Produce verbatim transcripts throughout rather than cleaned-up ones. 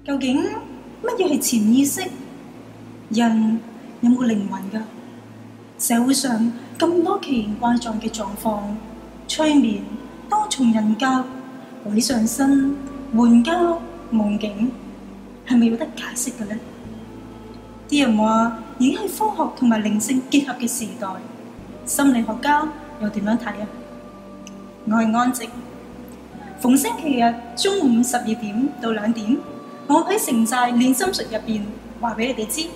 究竟乜嘢係潛意識？人有冇靈魂㗎？社會上咁多奇形怪狀嘅狀況，催眠、多重人格、鬼上身、援交、夢境，係咪有得解釋嘅呢？啲人話已經係科學同埋靈性結合嘅時代，心理學家又點樣睇啊？我係安靜，逢星期日中午十二點到兩點，我喺城寨練心術入邊話俾你哋知。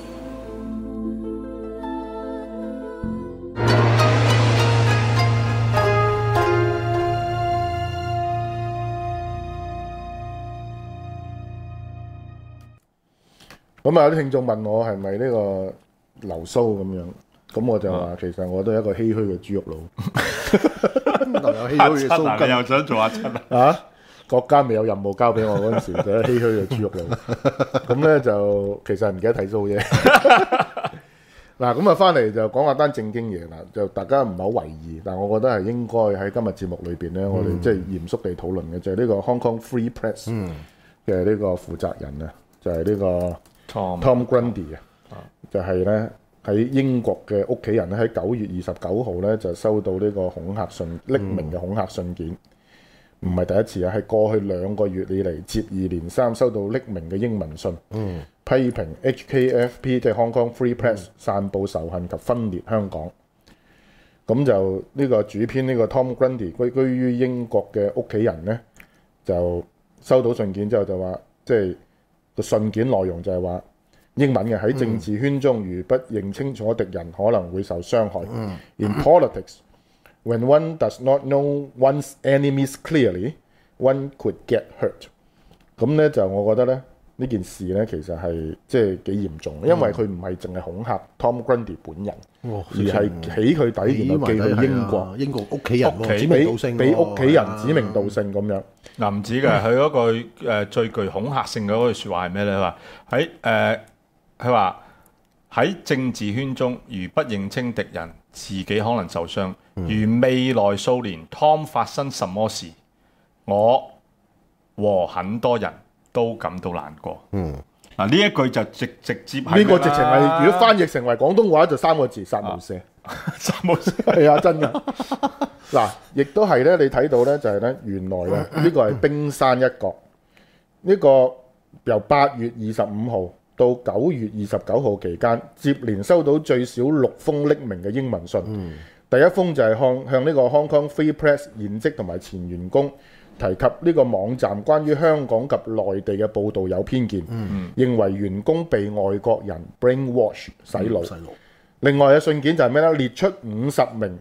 咁啊！有啲聽眾問我係咪呢個流蘇咁樣，咁我就話其實我都係一個唏噓嘅豬肉佬。 有唏噓嘅蘇根又想做阿七啊？ 啊！國家未有任務交俾我嗰陣時，就係唏噓嘅豬肉佬。咁咧就其實唔記得睇數啫。嗱，咁啊翻嚟就講下單正經嘢啦。就大家唔係好為意，但係我覺得係應該喺今日節目裏邊咧，我哋即係嚴肅地討論嘅就係呢個 Hong Kong Free Press 嘅呢個負責人啊，就係呢個。 Tom, Tom Grundy 啊，就係咧喺英國嘅屋企人咧，喺九月二十九號咧就收到呢個恐嚇信，匿名嘅恐嚇信件，唔係第一次啊，係過去兩個月以嚟接二連三收到匿名嘅英文信，嗯、批評 H K F P 即係 Hong Kong Free Press、嗯、散佈仇恨及分裂香港。咁就呢個主編呢個 Tom Grundy 居居於英國嘅屋企人咧，就收到信件之後就話，即係。個信件內容就係話英文嘅喺政治圈中，如不認清楚敵人，可能會受傷害。嗯、In politics, when one does not know one's enemies clearly, one could get hurt。咁咧就我覺得咧呢件事咧其實係即係幾嚴重，因為佢唔係淨係恐嚇 Tom Grundy 本人， 哦、 而係起佢底，然後寄去英國， 啊、英國屋企人指名道姓，俾屋企人指名道姓咁樣。 嗱唔止嘅，佢嗰句誒最具恐嚇性嘅嗰句説話係咩咧？佢話喺誒，佢話喺政治圈中，如不認清敵人，自己可能受傷。嗯、如未來數年 Tom 發生什麼事，我和很多人都感到難過。嗯，嗱呢一句就直直接係呢個直情係，如果翻譯成為廣東話就三個字：殺無赦。 殺無赦係啊，真㗎。嗱，亦都係咧，你睇到咧就係咧，原來咧呢個係冰山一角。呢個由八月二十五號到九月二十九號期間，接連收到最少六封匿名嘅英文信。嗯、第一封就係向向呢個 Hong Kong Free Press 現職同埋前員工提及呢個網站關於香港及內地嘅報導有偏見，嗯、認為員工被外國人 brainwash 洗腦。嗯、另外嘅信件就係咩咧？列出五十名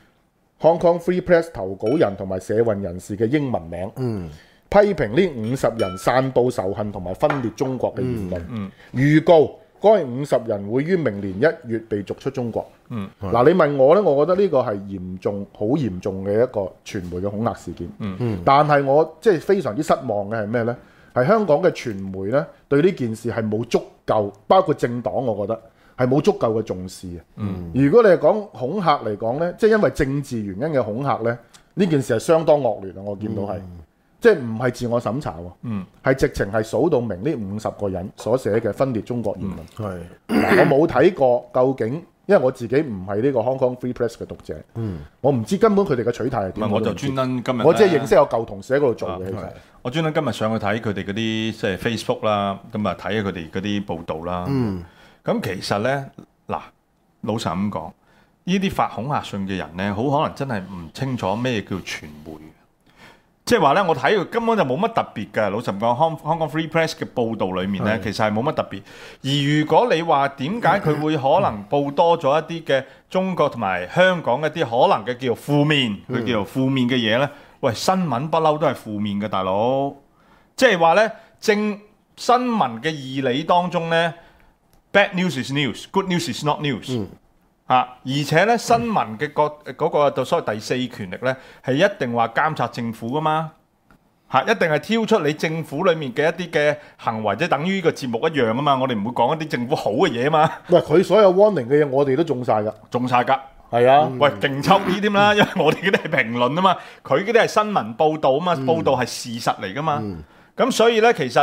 Hong Kong Free Press 投稿人同埋社運人士嘅英文名，嗯、批評呢五十人散佈仇恨同埋分裂中國嘅言論，嗯嗯、預告該五十人會於明年一月被逐出中國。嗱、嗯，你問我呢，我覺得呢個係嚴重、好嚴重嘅一個傳媒嘅恐嚇事件。嗯嗯、但係我即係非常之失望嘅係咩呢？係香港嘅傳媒呢，對呢件事係冇足夠，包括政黨，我覺得。係冇足夠嘅重視嘅。嗯、如果你係講恐嚇嚟講呢，即係因為政治原因嘅恐嚇呢，呢件事係相當惡劣啊！我見到係，嗯、即係唔係自我審查喎，係、嗯、直情係數到明呢五十個人所寫嘅分裂中國言論。係、嗯，我冇睇過究竟，因為我自己唔係呢個 Hong Kong Free Press 嘅讀者，嗯、我唔知根本佢哋嘅取態係點。 我就專登今日， 我只係認識有舊同事喺嗰度做嘅。其實我專登今日上去睇佢哋嗰啲即係 Facebook 啦，咁啊睇下佢哋嗰啲報導啦。嗯，咁其實呢。嗱，老實咁講，呢啲發恐嚇信嘅人咧，好可能真係唔清楚咩叫傳媒。即係話咧，我睇佢根本就冇乜特別嘅。老實講，Hong Hong Kong Free Press 嘅報導裡面咧，其實係冇乜特別。而如果你話點解佢會可能報多咗一啲嘅中國同埋香港一啲可能嘅叫做負面，佢叫做負面嘅嘢咧？喂，新聞不嬲都係負面嘅，大佬。即係話咧，正新聞嘅義理當中咧。Bad news is news, good news is not news。嗯。啊，而且咧，新聞嘅個嗰個就所謂第四權力咧，係一定話監察政府噶嘛。嚇，一定係挑出你政府裡面嘅一啲嘅行為，即係等於呢個節目一樣啊嘛。我哋唔會講一啲政府好嘅嘢啊嘛。 喂，佢所有 warning 嘅嘢，我哋都中晒㗎， 中晒㗎。 係啊。 喂，勁抽啲添啦，因為我哋嗰啲係評論啊嘛，佢嗰啲係新聞報導啊嘛，報導係事實嚟㗎嘛。咁所以咧，其實。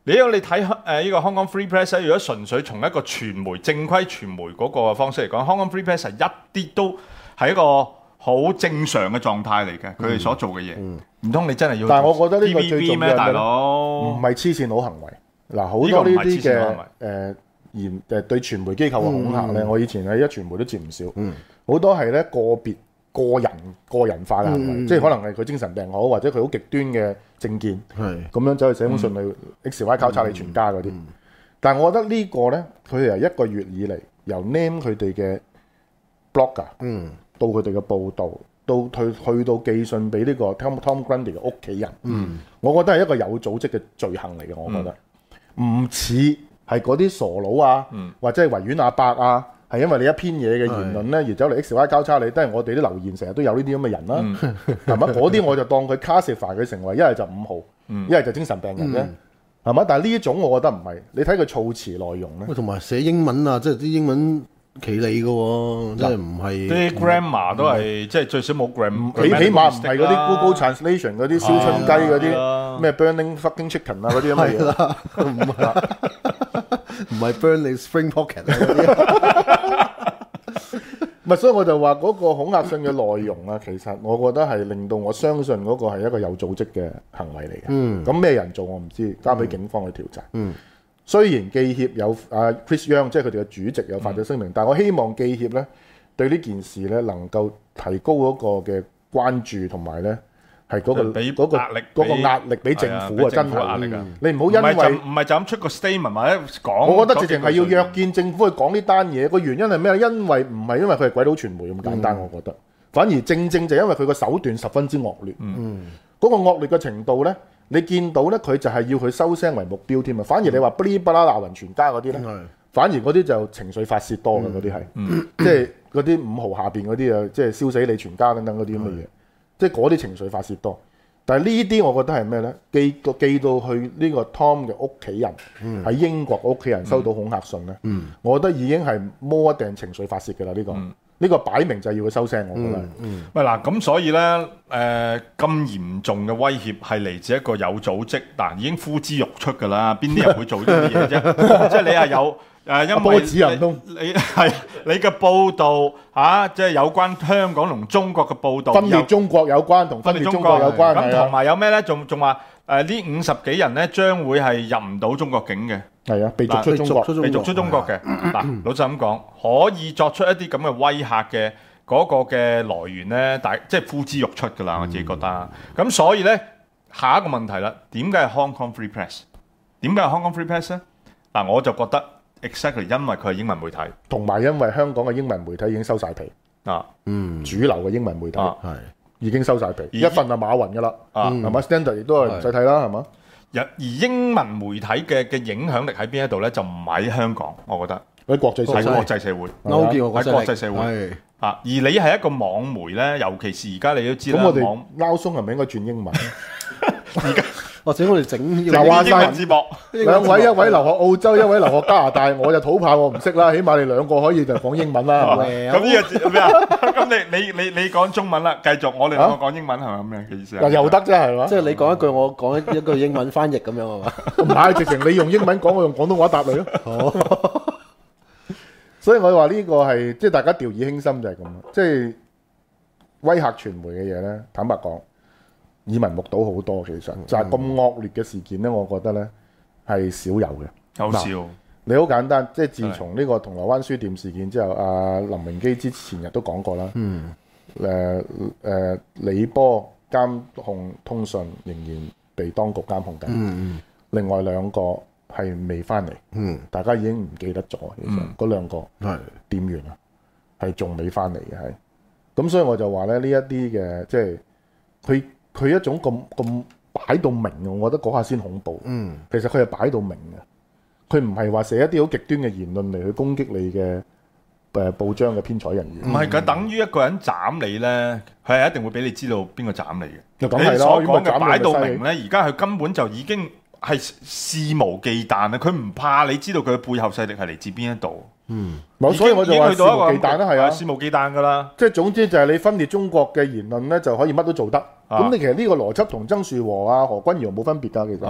你如果你睇誒呢個 Hong Kong Free Press 咧，如果純粹從一個傳媒正規傳媒嗰個方式嚟講，Hong Kong Free Press 係一啲都係一個好正常嘅狀態嚟嘅，佢哋所做嘅嘢，唔通你真係要？ 但係我覺得呢個最 T V B 重要咩，大係佬？ 唔係黐線佬行為。嗱，好多呢啲嘅誒言誒對傳媒機構嘅恐嚇咧，我以前喺一傳媒都接唔少，好多係咧個別個人個人化嘅行為，即係可能係佢精神病好，或者佢好極端嘅政見，咁樣走去寫封信去 X Y 交叉你全家嗰啲。但係我覺得呢個咧，佢哋由一個月以嚟，由 name 佢哋嘅 blogger，到佢哋嘅報導，到去去到寄信俾呢個 Tom Tom Grundy 嘅屋企人，我覺得係一個有組織嘅罪行嚟嘅，我覺得。唔似係嗰啲傻佬啊，嗯、或者係維園阿伯啊，係因為你一篇嘢嘅言論咧，而走嚟 X Y 交叉你，都係我哋啲留言成日都有呢啲咁嘅人啦、啊，係嘛、嗯？嗰啲我就當佢 classify 佢成為一係就五號，一係、嗯、就精神病人啫，係嘛、嗯？但係呢一種我覺得唔係，你睇佢措辭內容咧， 同埋寫英文啊，即係啲英文企理嘅喎，即係唔係啲 grammar 都係即係最少冇 grammar， 起起碼唔係嗰啲 Google Translation 嗰啲燒春雞嗰啲咩 burning fucking chicken 啊嗰啲咁嘅嘢， 唔係唔係 burning spring pocket 啊嗰啲， 唔係，所以我就話嗰個恐嚇信嘅內容啊，其實我覺得係令到我相信嗰個係一個有組織嘅行為嚟嘅。嗯，咁咩人做我唔知，交俾警方去調查。嗯。雖然記協有啊 Chris Young 即係佢哋嘅主席有發咗聲明，嗯、但係我希望記協咧對呢件事咧能夠提高嗰個嘅關注同埋咧係嗰個嗰個壓力嗰個壓力俾政府啊，真係壓力啊！你唔好因為唔係就咁出個 statement 或者講， 我覺得直情係要約見政府去講呢單嘢。個原因係咩咧？因為唔係因為佢係鬼佬傳媒咁簡單，嗯、我覺得反而正正就因為佢個手段十分之惡劣。嗯，嗰個惡劣嘅程度咧。你見到咧，佢就係要佢收聲為目標添啊！反而你話不哩不啦鬧人全家嗰啲咧，嗯、反而嗰啲就情緒發泄多嘅嗰啲係，即係嗰啲五號下邊嗰啲啊，即係燒死你全家等等嗰啲咁嘅嘢，即係嗰啲情緒發泄多。但係呢啲我覺得係咩咧？寄寄到去呢個 Tom 嘅屋企人喺、嗯、英國屋企人收到恐嚇信咧，嗯、我覺得已經係摸一定情緒發泄㗎啦呢個。嗯呢個擺明就係要佢收聲，我覺得。嗯，喂嗱、嗯，咁所以咧，誒、呃、咁嚴重嘅威脅係嚟自一個有組織，嗱已經呼之欲出㗎啦。邊啲人會做呢啲嘢啫？即係你係有誒、呃，因為你你係你嘅報導嚇，即係有關香港同中國嘅報導， 分裂中國有關同分裂中國有關。 咁同埋有咩咧？仲仲話誒呢五十幾人咧，將會係入唔到中國境嘅。 係啊，被逐出中國， 被逐出中國嘅。嗱，老實咁講，可以作出一啲咁嘅威嚇嘅嗰個嘅來源咧，大即係呼之欲出㗎啦。我自己覺得。咁所以咧，下一個問題啦，點解係 Hong Kong Free Press？點解係 Hong Kong Free Press 咧？嗱，我就覺得 exactly 因為佢係英文媒體， 同埋因為香港嘅英文媒體已經收晒皮啊， 嗯，主流嘅英文媒體係已經收晒皮，一份係馬雲㗎啦，啊，係嘛 Standard 亦都係唔使睇啦，係嘛？而英文媒體嘅嘅影響力喺邊一度咧？就唔喺香港，我覺得喺國際社會， 喺國際社會，喺國際社會啊！而你係一個網媒咧，尤其是而家你都知啦， 咁我哋撈鬆係咪應該轉英文？ 而家或者我哋整嗱話晒字幕， 兩位一位留學澳洲，一位留學加拿大，我就土炮我唔識啦，起碼你兩個可以就講英文啦。 咁呢個咩啊？咁你你你你講中文啦，繼續我哋兩個講英文係咪咁嘅意思啊？ 又得啫係嘛？ 即係你講一句，我講一一句英文翻譯咁樣係嘛？ 唔係，直情你用英文講，我用廣東話答你咯。哦，所以我話呢個係即係大家掉以輕心就係咁，即係威嚇傳媒嘅嘢咧。坦白講，耳聞目睹好多，其實就係咁惡劣嘅事件咧，我覺得咧係少有嘅。 好少， 你好簡單，即係自從呢個銅鑼灣書店事件之後，阿林榮基之前日都講過啦。嗯。誒誒，李波監控通訊仍然被當局監控緊。嗯。另外兩個係未翻嚟。嗯。大家已經唔記得咗，其實嗰兩個係店員啊，係仲未翻嚟嘅係。咁所以我就話咧，呢一啲嘅即係佢。佢一種咁咁擺到明嘅，我覺得嗰下先恐怖。嗯，其實佢係擺到明嘅，佢唔係話寫一啲好極端嘅言論嚟去攻擊你嘅誒、呃、報章嘅編採人員。唔係，佢等於一個人斬你咧，佢係一定會俾你知道邊個斬你嘅。咁係咯，所講嘅擺到明咧，而家佢根本就已經係肆無忌憚啊！佢唔怕你知道佢嘅背後勢力係嚟自邊一度。嗯，所以我就話肆無忌憚啦，係啊，肆無忌憚噶啦。即係總之就係你分裂中國嘅言論咧，就可以乜都做得。咁、啊、你其實呢個邏輯同曾樹和啊、何君堯冇分別㗎，其實、啊、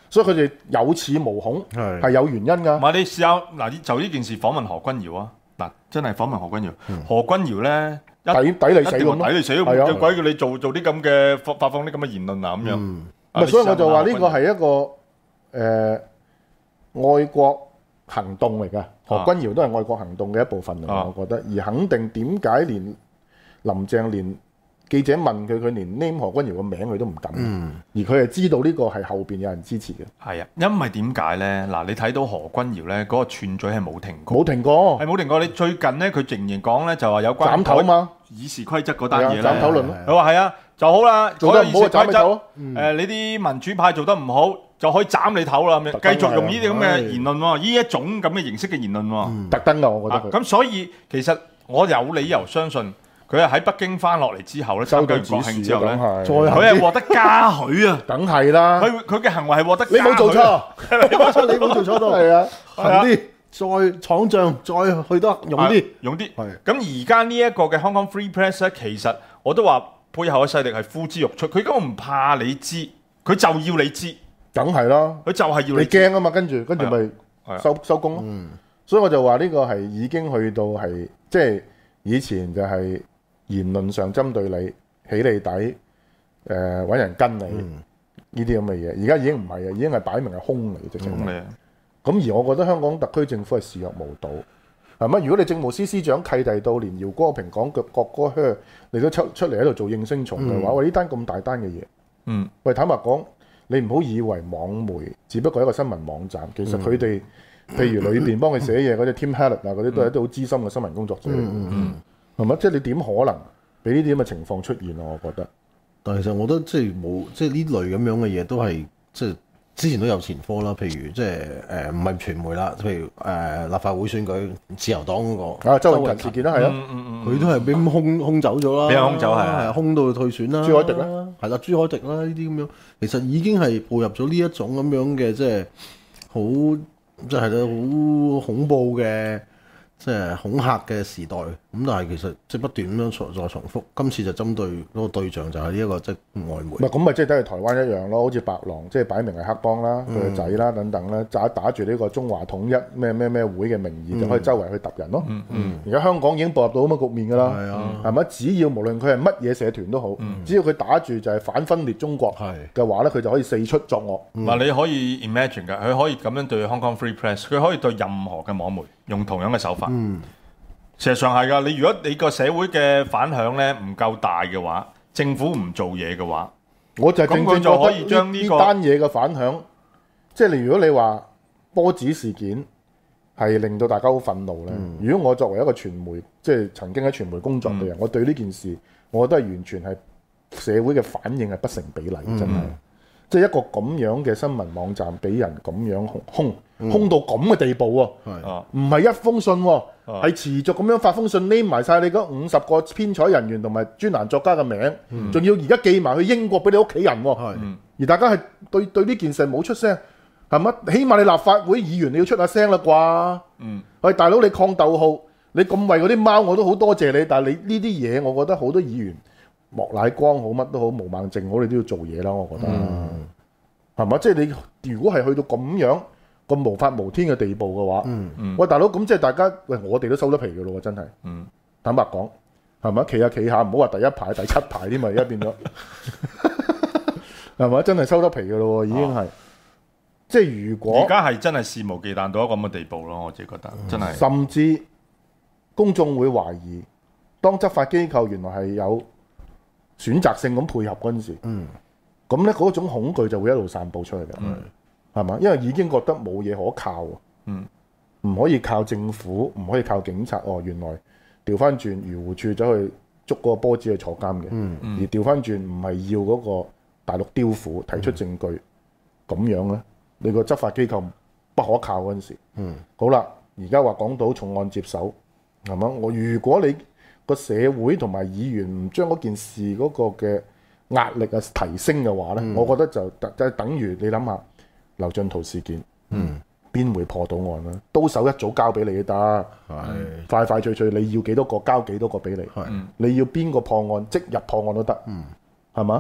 所以佢哋有恃無恐係係有原因㗎。 唔係你試下嗱，就呢件事訪問何君堯啊，嗱真係訪問何君堯， 嗯何君堯咧一抵抵你死一定咁咯話抵你死， 係啊有鬼叫你做做啲咁嘅發發放啲咁嘅言論啊咁樣。 嗯唔係，所以我就話呢個係係一個誒、呃、愛國行動嚟㗎。何君堯都係愛國行動嘅一部分嚟， 啊我覺得。而肯定點解連林鄭連記者問佢，佢連 name 何君堯個名佢都唔敢。 嗯而佢係知道呢個係後邊有人支持嘅， 係啊，因為點解咧？嗱，你睇到何君堯咧嗰個串嘴係冇停過， 冇停過係冇停過。你最近咧，佢仍然講咧就話有關斬頭嘛， 議事規則嗰單嘢咧， 係啊斬頭論咯佢話係啊，就好啦， 做得唔好就斬改議事規則你頭。 誒，你啲民主派做得唔好，就可以斬你頭啦咁樣， 特登繼續用呢啲咁嘅係言論喎，呢一種咁嘅形式嘅言論喎。 特登㗎，我覺啊得佢咁所以其實我有理由相信佢係喺北京翻落嚟之後咧，參加收到完國慶指示啊， 之後咧， 梗係， 再佢係獲得嘉許啊！ 梗係啦， 佢佢嘅行為係獲得你冇做嘉許錯， 你冇錯，你冇做錯到， 係啊， 行啲，再闖帳，再去得用啲啊，用啲。 係咁而家呢一個嘅 Hong Kong Free Press 咧，其實我都話背後嘅勢力係呼之欲出，佢根本唔怕你知，佢就要你知， 梗係啦。 佢就係要你你知。 驚啊嘛，跟住跟住咪係啊收收工咯。所以我就話呢個係已經去到係即係以前就係言論上針對你起你底，誒、呃、揾人跟你呢啲咁嘅嘢，而家已經唔係啊，已經係擺明係兇嚟嘅直情係。 咁你咁而我覺得香港特區政府係視若無睹，係咪？如果你政務司司長契弟到連姚國平講腳國歌靴，你都出出嚟喺度做應聲蟲嘅話，喂呢單咁大單嘅嘢， 嗯， 喂坦白講，你唔好以為網媒只不過係一個新聞網站，其實佢哋、譬如裏邊幫佢寫嘢嗰啲 Tim Hallett 啊嗰啲都係一啲好資深嘅新聞工作者嚟嘅，係咪？即係你點可能俾呢啲咁嘅情況出現啊？我覺得。 但係其實我覺得即係冇即係呢類咁樣嘅嘢都係即係之前都有前科啦，譬如即係誒唔係傳媒啦，譬如誒、呃、立法會選舉自由黨嗰、那個啊，周永勤事件啦，係啊， 嗯嗯嗯， 佢都係俾咁空空走咗啦， 俾人空走係係空到退選啦， 朱凱迪啦， 係啦，朱凱迪啦呢啲咁樣，其實已經係步入咗呢一種咁樣嘅即係好即係咧好恐怖嘅。即係恐嚇嘅時代，咁但係其實即係不斷咁樣再再重複。今次就針對嗰個對象就係呢一個即係外媒。 唔係咁咪即係等於台灣一樣咯，好似白狼，即係擺明係黑幫啦，佢個仔啦等等啦，打打住呢個中華統一咩咩咩會嘅名義，就可以周圍去揼人咯。而家香港已經步入到咁嘅局面㗎啦， 係啊， 係咪？只要無論佢係乜嘢社團都好，只要佢打住就係反分裂中國係嘅話咧，佢就可以四出作惡。 嗱、你可以 imagine 㗎，佢可以咁樣對 Hong Kong Free Press，佢可以對任何嘅網媒用同樣嘅手法。 嗯， 事實上係㗎，你如果你個社會嘅反響咧唔夠大嘅話，政府唔做嘢嘅話， 我就係正咁佢正就可以覺得呢將呢個呢單嘢嘅反響，即係你如果你話波子事件係令到大家好憤怒咧，如果我作為一個傳媒，即係曾經喺傳媒工作嘅人，我對呢件事，我覺得係完全係社會嘅反應係不成比例，真係。即係一個咁樣嘅新聞網站俾人咁樣兇兇到咁嘅地步喎， 係啊， 唔係一封信喎，係持續咁樣發封信，匿埋晒你嗰五十個編採人員同埋專欄作家嘅名，仲要而家寄埋去英國俾你屋企人喎。 係而大家係對對呢件事冇出聲，係咪？起碼你立法會議員你要出下聲啦啩？ 嗯， 喂，大佬你抗逗號，你咁為嗰啲貓我都好多謝你，但係你呢啲嘢，我覺得好多議員莫乃光好乜都好，毛孟靜好，你都要做嘢啦，我覺得係咪？即係你如果係去到咁樣咁無法無天嘅地步嘅話， 嗯嗯喂大佬咁即係大家喂我哋都收得皮嘅咯喎，真係。 嗯， 坦白講係咪？企下企下，唔好話第一排第七排添嘛，而家變咗係咪？真係收得皮嘅咯喎，已經係。即係如果而家係真係肆無忌憚到一個咁嘅地步咯，我自己覺得真係。 甚至公眾會懷疑，當執法機構原來係有選擇性咁配合嗰陣時， 嗯咁咧嗰種恐懼就會一路散佈出去嘅，係嘛、因為已經覺得冇嘢可靠啊， 嗯唔可以靠政府，唔可以靠警察。哦，原來調翻轉漁護處走去捉嗰個波子去坐監嘅， 嗯而調翻轉唔係要嗰個大陸刁府提出證據，咁、樣咧，你個執法機構不可靠嗰陣時， 嗯好啦，而家話講到重案接手，係嘛？我如果你個社會同埋議員唔將嗰件事嗰個嘅壓力啊提升嘅話咧， 嗯我覺得就就就等於你諗下劉進圖事件， 嗯， 邊會破到案咧？刀手一早交俾你都得， 係快快脆脆你要幾多個交幾多個俾你， 係你要邊個破案即入破案都得， 嗯係嘛？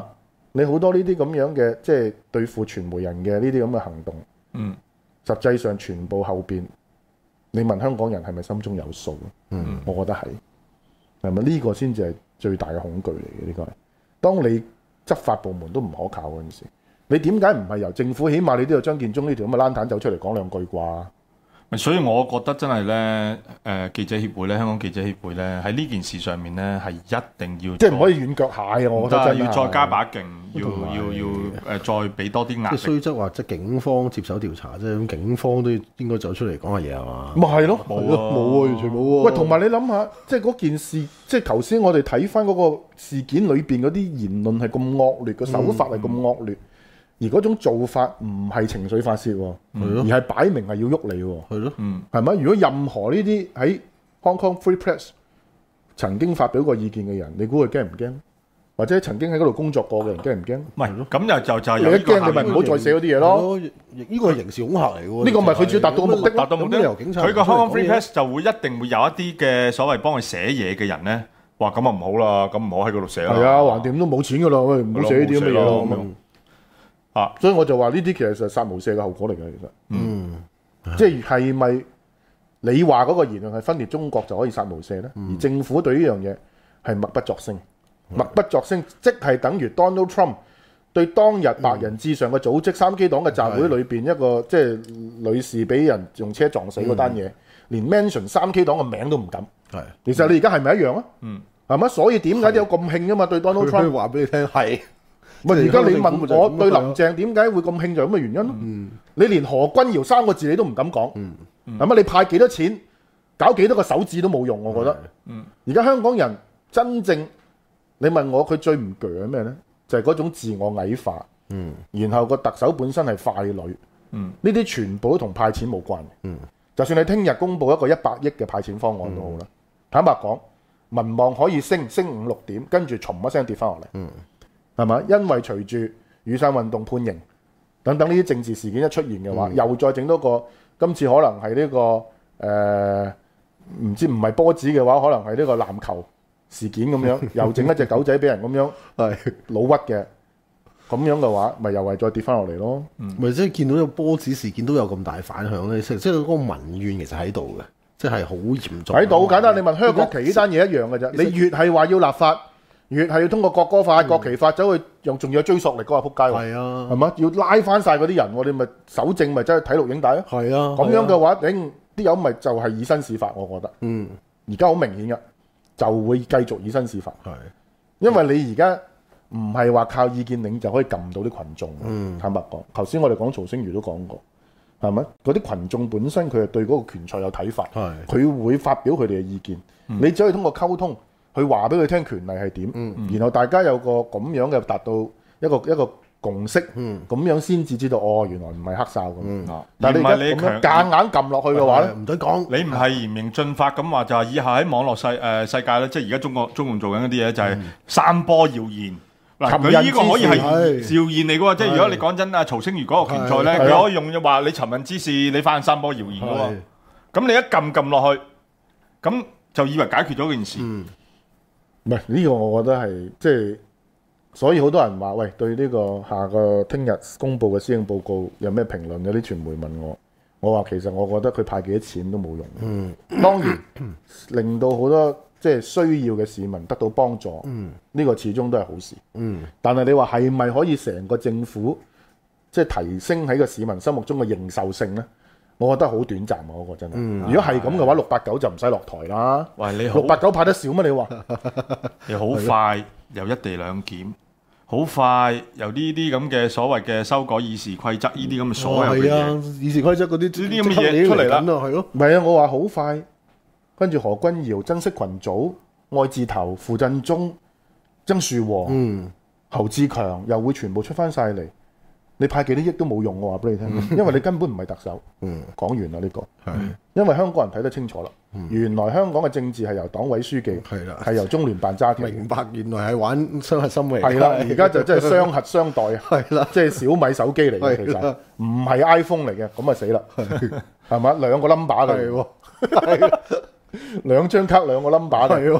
你好多呢啲咁樣嘅即係對付傳媒人嘅呢啲咁嘅行動， 嗯， 實際上全部後邊，你問香港人係咪心中有數？ 嗯， 我覺得係，係咪呢個先至係最大嘅恐懼嚟嘅？呢個係當你執法部門都唔可靠嗰陣時，你點解唔係由政府？起碼你都有張建宗呢條咁嘅爛彈走出嚟講兩句啩？ 所以我覺得真係咧，誒記者協會咧，香港記者協會咧，喺呢件事上面咧係一定要即係唔可以軟腳蟹啊！我覺得真係要再加把勁，要同埋要要誒再俾多啲壓即係力。 雖則話即係警方接手調查啫，咁警方都應該走出嚟講下嘢係嘛？ 咪係咯， 冇啊冇啊，完全冇啊！ 喂，同埋你諗下，即係嗰件事，即係頭先我哋睇翻嗰個事件裏邊嗰啲言論係咁惡劣，個手法係咁惡劣，而嗰種做法唔係情緒發泄喎，而係擺明係要喐你喎， 係咯， 嗯， 係咪？如果任何呢啲喺 Hong Kong Free Press 曾經發表過意見嘅人，你估佢驚唔驚？或者曾經喺嗰度工作過嘅人驚唔驚？ 唔係咁又就就係你一有呢個驚你咪唔好再寫嗰啲嘢咯。 呢個係刑事恐嚇嚟喎。 呢個咪佢主要達到個目的咯達到目的。 咁由警察佢個 Hong Kong Free 出嚟講嘢 Press 就會一定會有一啲嘅所謂幫佢寫嘢嘅人咧，話咁啊唔好啦，咁唔好喺嗰度寫啦。 係啊，橫掂都冇錢噶啦，喂，唔好寫呢啲咁嘅嘢咯。咁樣啊， 所以我就話呢啲其實係殺無赦嘅後果嚟嘅，其實。 嗯， 即係係咪你話嗰個言論係分裂中國就可以殺無赦咧？而政府對呢樣嘢係默不作聲，默不作聲，即係等於 Donald Trump 對當日白人至上嘅組織三 K 黨嘅集會裏邊一個即係女士俾人用車撞死嗰單嘢，連 mention 三 K 黨嘅名都唔敢。 係。 其實你而家係咪一樣啊？ 嗯， 係咪？所以點解有咁興噶嘛？對 Donald 佢 Trump 話俾你聽係。 喂，而家你問我對林鄭， 鄭點解會咁興就係咁嘅原因咯。 嗯你連何君堯三個字你都唔敢講， 嗯係咪？你派幾多錢，搞幾多個手指都冇用，我覺得。 嗯， 而家香港人真正，你問我佢最唔鋸咩呢？就係嗰種自我矮化， 嗯然後個特首本身係傀儡， 嗯， 呢啲全部都同派錢冇關嘅。 嗯就算你聽日公布一個一百億嘅派錢方案都好啦，坦白講，民望可以升升五六點，跟住重一聲跌翻落嚟， 嗯係咪？因為隨住雨傘運動判刑等等呢啲政治事件一出現嘅話， 嗯又再整多個，今次可能係呢、個誒，唔、呃、知唔係波子嘅話，可能係呢個籃球事件咁樣，又整一隻狗仔俾人咁樣係。 老屈嘅，咁樣嘅話，咪又係再跌翻落嚟咯。 咪即係見到個波子事件都有咁大反響咧，即係即係嗰個民怨其實喺度嘅，即係好嚴重。 喺度好簡單，你問香港國旗呢單嘢一樣嘅啫。你越係話要立法，越係要通過國歌法、國旗法走去，用仲要有追溯力嗰個撲街喎。 係啊， 係嘛？要拉翻晒嗰啲人，我哋咪搜證咪真係睇錄影帶咯。 係啊， 咁樣嘅話，頂啲友咪就係以身試法，我覺得。 嗯而家好明顯嘅，就會繼續以身試法， 係因為你而家唔係話靠意見領袖可以撳到啲群眾。 嗯坦白講，頭先我哋講曹星如都講過，係咪？嗰啲群眾本身佢係對嗰個拳賽有睇法， 係佢會發表佢哋嘅意見。你只可以通過溝通去話俾佢聽權利係點， 嗯然後大家有個咁樣嘅達到一個一個共識，咁、 嗯樣先至知道哦，原來唔係黑哨咁。 嗯啊但係你而唔係你而家咁樣強夾硬撳落去嘅話咧， 唔使講， 你唔係嚴刑峻法咁話，就係以下喺網絡世誒世界咧，即係而家中國中共做緊嗰啲嘢就係散播謠言。嗱， 尋釁佢呢個可以係滋事謠言嚟嘅喎，即係如果你講真啊，曹星如嗰個拳賽咧， 係係佢可以用話你尋釁滋事，你翻散播謠言嘅喎係。 咁你一撳撳落去，咁就以為解決咗件事。 嗯唔係呢個，我覺得係即係，所以好多人話喂，對呢個下個聽日公佈嘅施政報告有咩評論？有啲傳媒問我，我話其實我覺得佢派幾多錢都冇用。 嗯當然令到好多即係需要嘅市民得到幫助，呢、 嗯個始終都係好事。 嗯但係你話係咪可以成個政府即係提升喺個市民心目中嘅認受性呢？我覺得好短暫啊！嗰、個真係。 嗯如果係咁嘅話，六八九就唔使落台啦。 喂，你好六八九派得少咩？你話？ 你好快又一地兩檢，好快由呢啲咁嘅所謂嘅修改議事規則，呢啲咁嘅所有嘅係啊， 嘢， 議事規則嗰啲呢啲咁嘅嘢出嚟啦緊啊，係咯， 唔係啊！我話好快，跟住何君堯、珍惜群組、愛字頭、傅振中、曾樹和、 嗯侯志強又會全部出翻晒嚟。你派幾多億都冇用，我話俾你聽，因為你根本唔係特首。 嗯講完啦呢、個， 係因為香港人睇得清楚啦。原來香港嘅政治係由黨委書記， 係啦係由中聯辦揸旗。 明白原來係玩雙核心嘅， 係啦，而家就真係雙核雙待， 係啦， 即係小米手機嚟嘅，其實係啦唔係 iPhone 嚟嘅，咁啊死啦，係嘛？兩個 number 嘅， 係喎，係兩張卡兩個 number 嘅， 係喎，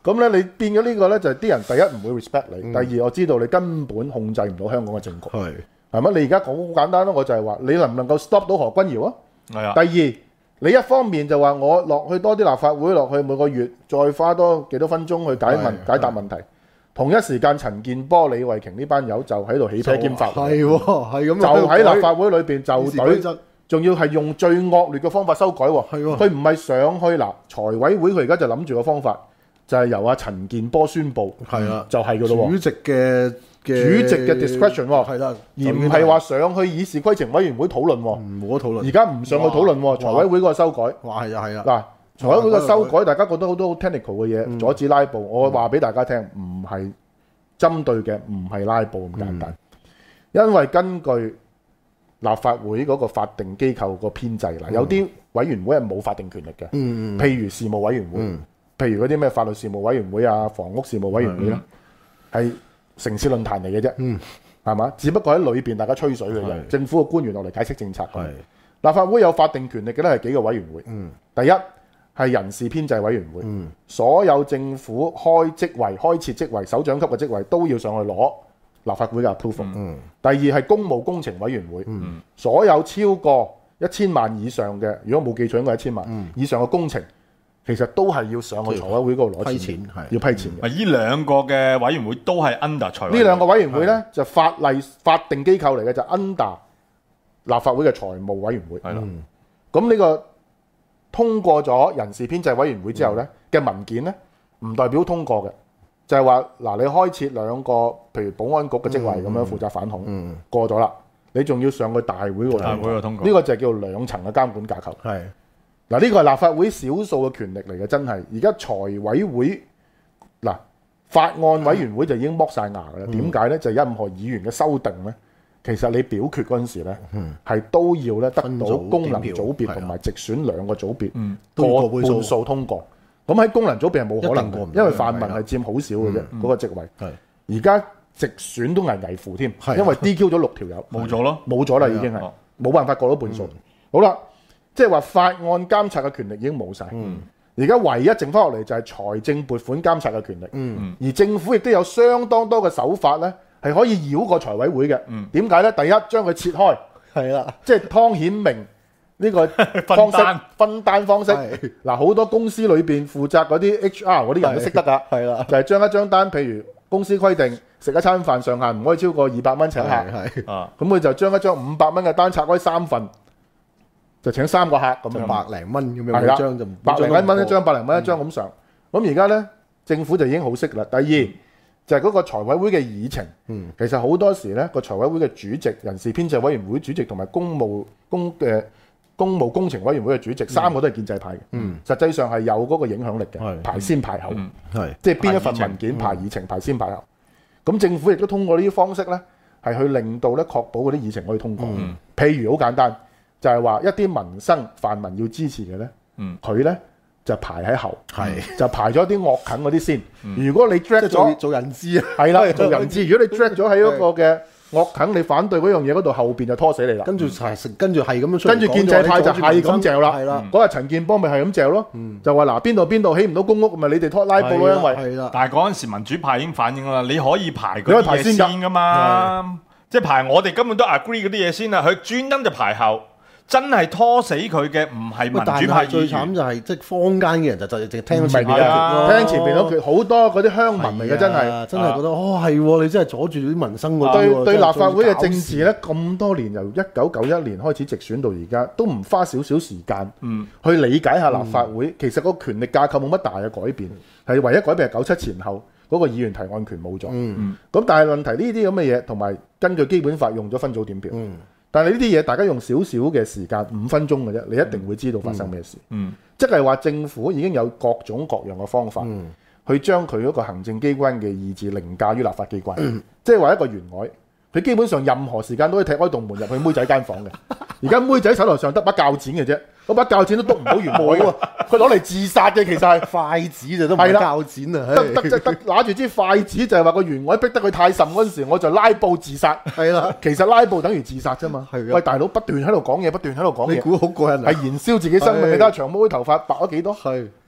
咁咧你變咗呢個咧就係啲人第一唔會 respect 你， 嗯第二我知道你根本控制唔到香港嘅政局， 係係咪？你而家講好簡單咯，我就係話你能唔能夠 stop 到何君堯啊？ 係啊， 第二，你一方面就話我落去多啲立法會，落去每個月再花多幾多分鐘去解問係解答問題。同一時間，陳健波、李慧瓊呢班友就喺度起啤兼發會， 係喎，係咁就啊喺立法會裏邊就議事規隊， 則仲要係用最惡劣嘅方法修改喎。 係喎佢唔係上去嗱財委會，佢而家就諗住個方法就係由阿陳健波宣佈， 係啦， 就係噶咯喎。 主席嘅嘅主席嘅 discretion 喎係啦， 而唔係話上去議事規程委員會討論喎。 冇得討論。 而家唔上去討論喎，財委會嗰個修改。 哇，係啊係啊， 嗱，財委會個修改，大家覺得好多好 technical 嘅嘢， 嗯阻止拉布。我話俾大家聽，唔係針對嘅，唔係拉布咁簡單。因為根據立法會嗰個法定機構個編制嗱，有啲委員會係冇法定權力嘅， 嗯譬如事務委員會， 嗯譬如嗰啲咩法律事務委員會啊、房屋事務委員會啦，係城市論壇嚟嘅啫， 嗯係嘛？只不過喺裏邊大家吹水嘅啫， 係政府嘅官員落嚟解釋政策。 係立法會有法定權力嘅咧係幾個委員會。 嗯第一係人事編制委員會， 嗯所有政府開職位、開設職位、首長級嘅職位都要上去攞立法會嘅 approval。 嗯第二係公務工程委員會， 嗯所有超過一千萬以上嘅，如果冇記錯應該係一千萬、 嗯以上嘅工程，其實都係要上去財委會嗰度攞批錢， 錢係要批錢嘅。 啊！呢兩個嘅委員會都係 under 財委會呢兩個委員會呢，就法例法定機構嚟嘅，就 under 立法會嘅財務委員會。 係啦， 嗯咁呢個通過咗人事編制委員會之後呢嘅文件呢，唔代表通過嘅，就係話嗱，你開設兩個譬如保安局嘅職位咁樣負責反恐， 嗯過咗啦，你仲要上去大會嗰度大會嗰度通過呢個就係叫兩層嘅監管架構。 係嗱，呢個係立法會少數嘅權力嚟嘅，真係。而家財委會嗱法案委員會就已經剝晒牙㗎啦。點解呢？就係任何議員嘅修訂呢，其實你表決嗰陣時咧，係都要咧得到分組功能點票組別同埋直選兩個組別嗯都要過過半數半數通過。咁喺功能組別係冇可能嘅， 一定過唔到因為泛民係佔好少嘅啫， 嗯嗰個職位。 係而家直選都危危乎添， 係因為 D Q 咗六條友， 冇咗咯。 冇咗啦，已經係哦冇辦法過到半數。好啦，即係話法案監察嘅權力已經冇晒。而家唯一剩翻落嚟就係財政撥款監察嘅權力。 嗯而政府亦都有相當多嘅手法咧，係可以繞過財委會嘅。 嗯點解咧？第一，將佢切開， 係啦， 即係湯顯明呢個方式分單分單方式。 係嗱，好多公司裏邊負責嗰啲 H R 嗰啲人都識得㗎。 係啦， 就係將一張單，譬如公司規定食一餐飯上限唔可以超過二百蚊請客， 係係啊， 咁佢就將一張五百蚊嘅單拆開三份，就請三個客咁樣。 就百零蚊咁樣係啦一張就唔百零蚊一張，百零蚊一張咁上。咁而家呢，政府就已經好識啦。第二就係嗰個財委會嘅議程， 嗯其實好多時呢個財委會嘅主席、人事編制委員會主席同埋公務公嘅公務工程委員會嘅主席，三個都係建制派嘅。 嗯實際上係有嗰個影響力嘅， 係排先排後。 嗯係即係邊一份排議程文件排議程、排先排後。咁政府亦都通過呢啲方式咧，係去令到咧確保嗰啲議程可以通過。 嗯譬如好簡單，就係話一啲民生泛民要支持嘅咧， 嗯佢咧就排喺後， 係就排咗啲惡啃嗰啲先。如果你即 drag 係做咗， 做人質啊， 係啦，做人質。如果你 drag 咗喺嗰個嘅惡啃，你反對嗰樣嘢嗰度，後邊就拖死你啦。 跟住係跟住係咁樣出嚟跟住建制派就係咁嚼啦， 係啦， 嗰日陳健波咪係咁嚼咯，就話嗱邊度邊度起唔到公屋，咪你哋拖拉布咯，因為。 係啦， 但係嗰陣時民主派已經反映啦，你可以排你可以嗰啲嘢排先㗎先噶嘛，即係排我哋根本都 agree 嗰啲嘢先啦，佢專登就排後，真係拖死佢嘅唔係民喂但主派係最議員慘就係即係坊間嘅人就就淨係聽到前面唔係嗰啊橛咯， 聽前邊嗰句好多嗰啲鄉民嚟嘅，真係。 係真係覺得哦係喎，你真係阻住啲民生嗰啲對喎真係對立法會嘅政治最咧，咁多年由一九九一年開始直選到而家，都唔花少少時間嗯去理解下立法會。其實個權力架構冇乜大嘅改變，係唯一改變係九七前後嗰個議員提案權冇咗。 嗯咁但係問題呢啲咁嘅嘢，同埋根據基本法用咗分組點票。 嗯但係呢啲嘢大家用少少嘅時間，五分鐘嘅啫，你一定會知道發生咩事。 嗯即係話政府已經有各種各樣嘅方法。 嗯去將佢嗰個行政機關嘅意志凌駕於立法機關，即係話一個員外，佢基本上任何時間都可以踢開棟門入去妹仔間房嘅。而家妹仔手頭上得把鉸剪嘅啫，嗰把鉸剪都篤唔到員外喎，佢攞嚟自殺嘅其實係。 筷子就都唔係係啦鉸剪啊， 得得即得拿住支筷子就係話個員外逼得佢太甚嗰陣時，我就拉布自殺。 係啦， 其實拉布等於自殺啫嘛。 係啊喂，大佬不斷喺度講嘢，不斷喺度講嘢， 你估好過癮啊？ 係燃燒自己生命。 係你睇下長毛啲頭髮白咗幾多？ 係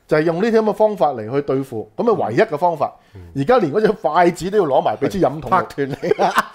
就係、是、用呢啲咁嘅方法嚟去對付，咁啊唯一嘅方法。而家、嗯、連嗰隻筷子都要攞埋俾支飲筒拍斷你，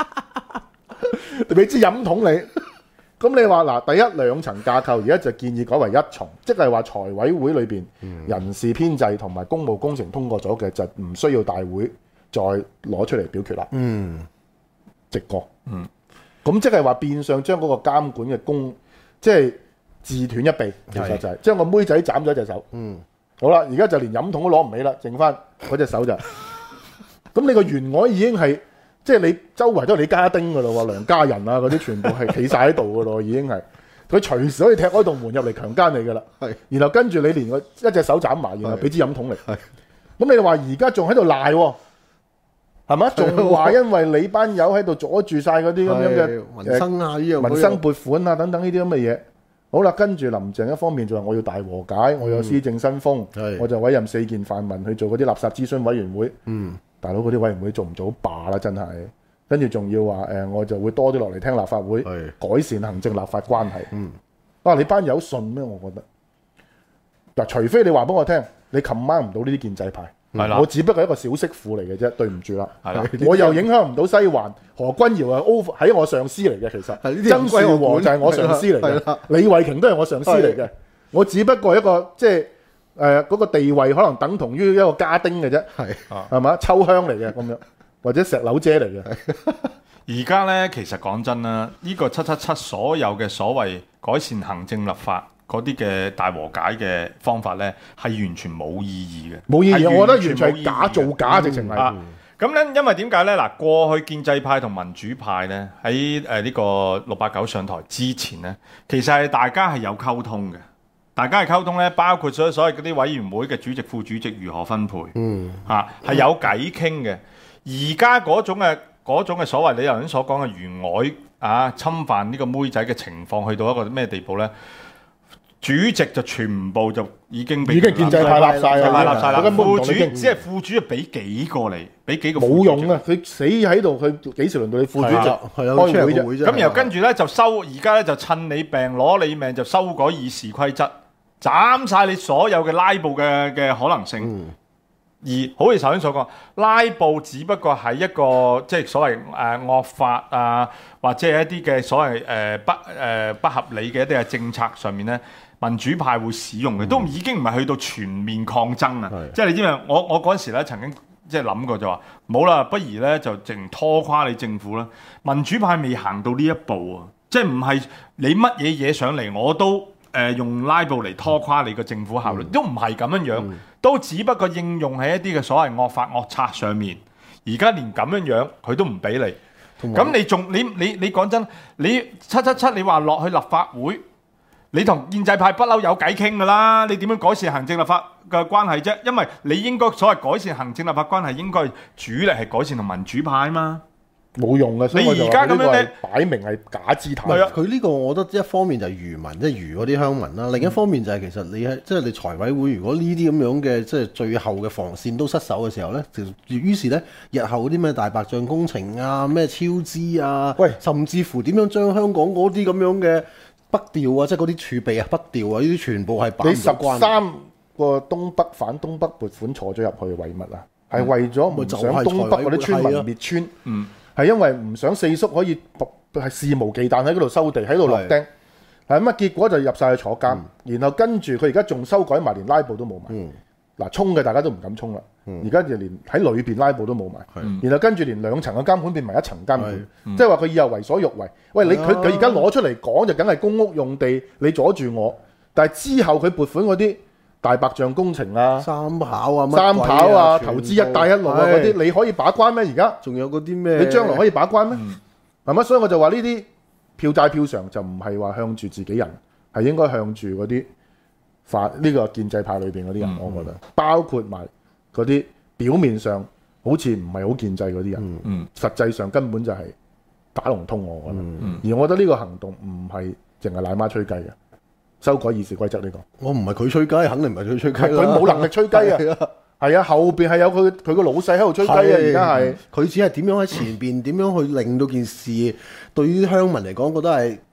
俾支飲筒你。咁你話嗱，第一兩層架構而家就建議改為一重，即係話財委會裏邊人事編制同埋公務工程通過咗嘅，就唔需要大會再攞出嚟表決啦。嗯，直過。嗯，咁即係話變相將嗰個監管嘅功，即係自斷一臂，其實就係將個妹仔斬咗一隻手。嗯，好啦，而家就連飲筒都攞唔起啦，剩翻嗰隻手就。咁你個原外已經係。即係你周圍都係李家丁噶咯喎，梁家仁啊嗰啲全部係企晒喺度噶咯，已經係佢隨時可以踢開道門入嚟強姦你噶啦。係，然後跟住你連個一隻手斬埋，然後俾支飲筒嚟。係，咁你話而家仲喺度賴喎，係嘛？仲話因為你班友喺度阻住晒嗰啲咁樣嘅民生啊，呢樣民生撥款啊等等呢啲咁嘅嘢。好啦，跟住林鄭一方面就話我要大和解，我有施政新風，嗯、我就委任四件泛民去做嗰啲垃圾諮詢委員會。嗯。大佬嗰啲委員會做唔做罷啦，真係，跟住仲要話誒、呃，我就會多啲落嚟聽立法會，改善行政立法關係。嗯，啊，你班友信咩？我覺得嗱，除非你話俾我聽，你 command 唔到呢啲建制派，係啦，我只不過係一個小媳婦嚟嘅啫，對唔住啦，係啦，我又影響唔到西環，何君堯係 over 喺我上司嚟嘅，其實曾樹和就係我上司嚟嘅，李慧瓊都係我上司嚟嘅，我只不過一個即係。誒嗰、呃那個地位可能等同於一個家丁嘅啫，係係嘛，秋香嚟嘅咁樣，或者石榴姐嚟嘅。 而家咧，其實講真啦，呢、這個七七七所有嘅所謂改善行政立法嗰啲嘅大和解嘅方法咧，係完全冇意義嘅，冇意義。我覺得完全係假造假，直情係。咁咧、嗯啊，因為點解咧？嗱，過去建制派同民主派咧喺誒呢個六八九上台之前咧，其實係大家係有溝通嘅。大家嘅溝通咧，包括咗所謂嗰啲委員會嘅主席、副主席如何分配，嗯，嚇係、啊、有偈傾嘅。而家嗰種嘅嗰種嘅所謂你頭先所講嘅員外啊，侵犯呢個妹仔嘅情況，去到一個咩地步咧？主席就全部就已經被已經建制派立晒啦， 立晒啦。副主只係副主席俾幾個嚟，俾幾個冇用啊！佢死喺度，佢幾時輪到你副主席開會啫？ 咁然後跟住咧就收，而家咧就趁你病攞你命就修改議事規則。斬晒你所有嘅拉布嘅嘅可能性，嗯、而好似頭先所講，拉布只不過係一個即係所謂誒、呃、惡法啊，或者係一啲嘅所謂誒、呃、不誒、呃、不合理嘅一啲嘅政策上面咧，民主派會使用嘅，嗯、都已經唔係去到全面抗爭啊！是即係你知唔知？我我嗰陣時咧曾經即係諗過就話，冇啦，不如咧就淨拖垮你政府啦。民主派未行到呢一步啊，即係唔係你乜嘢嘢上嚟我都。誒、呃、用拉布嚟拖垮你個政府效率，嗯、都唔係咁樣樣，嗯、都只不過應用喺一啲嘅所謂惡法惡策上面。而家連咁樣樣佢都唔俾你，咁有你仲你你你講真，你七七七你話落去立法會，你同建制派不嬲有偈傾㗎啦。你點樣改善行政立法嘅關係啫？因為你應該所謂改善行政立法關係，應該主力係改善同民主派嘛。 冇用嘅，所以你而家咁樣咧，擺明係假姿態。 係啊，佢呢個我覺得一方面就係愚民，即係愚嗰啲鄉民啦；另一方面就係其實你喺即係你財委會，如果呢啲咁樣嘅即係最後嘅防線都失守嘅時候咧，就於是咧，日後啲咩大白象工程啊、咩超支啊，喂，甚至乎點樣將香港嗰啲咁樣嘅北調啊，即係嗰啲儲備啊、北調啊，呢啲全部係擺唔到關。 你十三個東北反東北撥款坐咗入去為乜啊？係為咗唔想東北嗰啲村民滅村。嗯。係因為唔想四叔可以係肆無忌憚喺嗰度收地，喺度落釘，係咁啊！結果就入晒去坐監，嗯、然後跟住佢而家仲修改埋，連拉布都冇埋。嗱、嗯，衝嘅大家都唔敢衝啦。而家、嗯、就連喺裏邊拉布都冇埋。嗯、然後跟住連兩層嘅監管變埋一層監管，嗯、即係話佢以後為所欲為。喂，你佢佢而家攞出嚟講就梗係公屋用地，你阻住我。但係之後佢撥款嗰啲大白象工程啊、 三跑啊、 三跑啊、投資一帶一路啊嗰啲， 是你可以把關咩？而家仲有嗰啲咩？ 你將來可以把關咩？係咪、嗯？所以我就話呢啲票債票償就唔係話向住自己人，係應該向住嗰啲法呢個建制派裏邊嗰啲人。嗯、我覺得包括埋嗰啲表面上好似唔係好建制嗰啲人，嗯嗯、實際上根本就係打龍通我覺得。嗯嗯、而我覺得呢個行動唔係淨係奶媽吹雞嘅。修改議事規則呢個， 我唔係佢吹雞，肯定唔係佢吹雞。 佢冇能力吹雞啊！係啊，後邊係有佢佢個老細喺度吹雞啊！而家係佢只係點樣喺前邊點樣去令到件事對於鄉民嚟講覺得係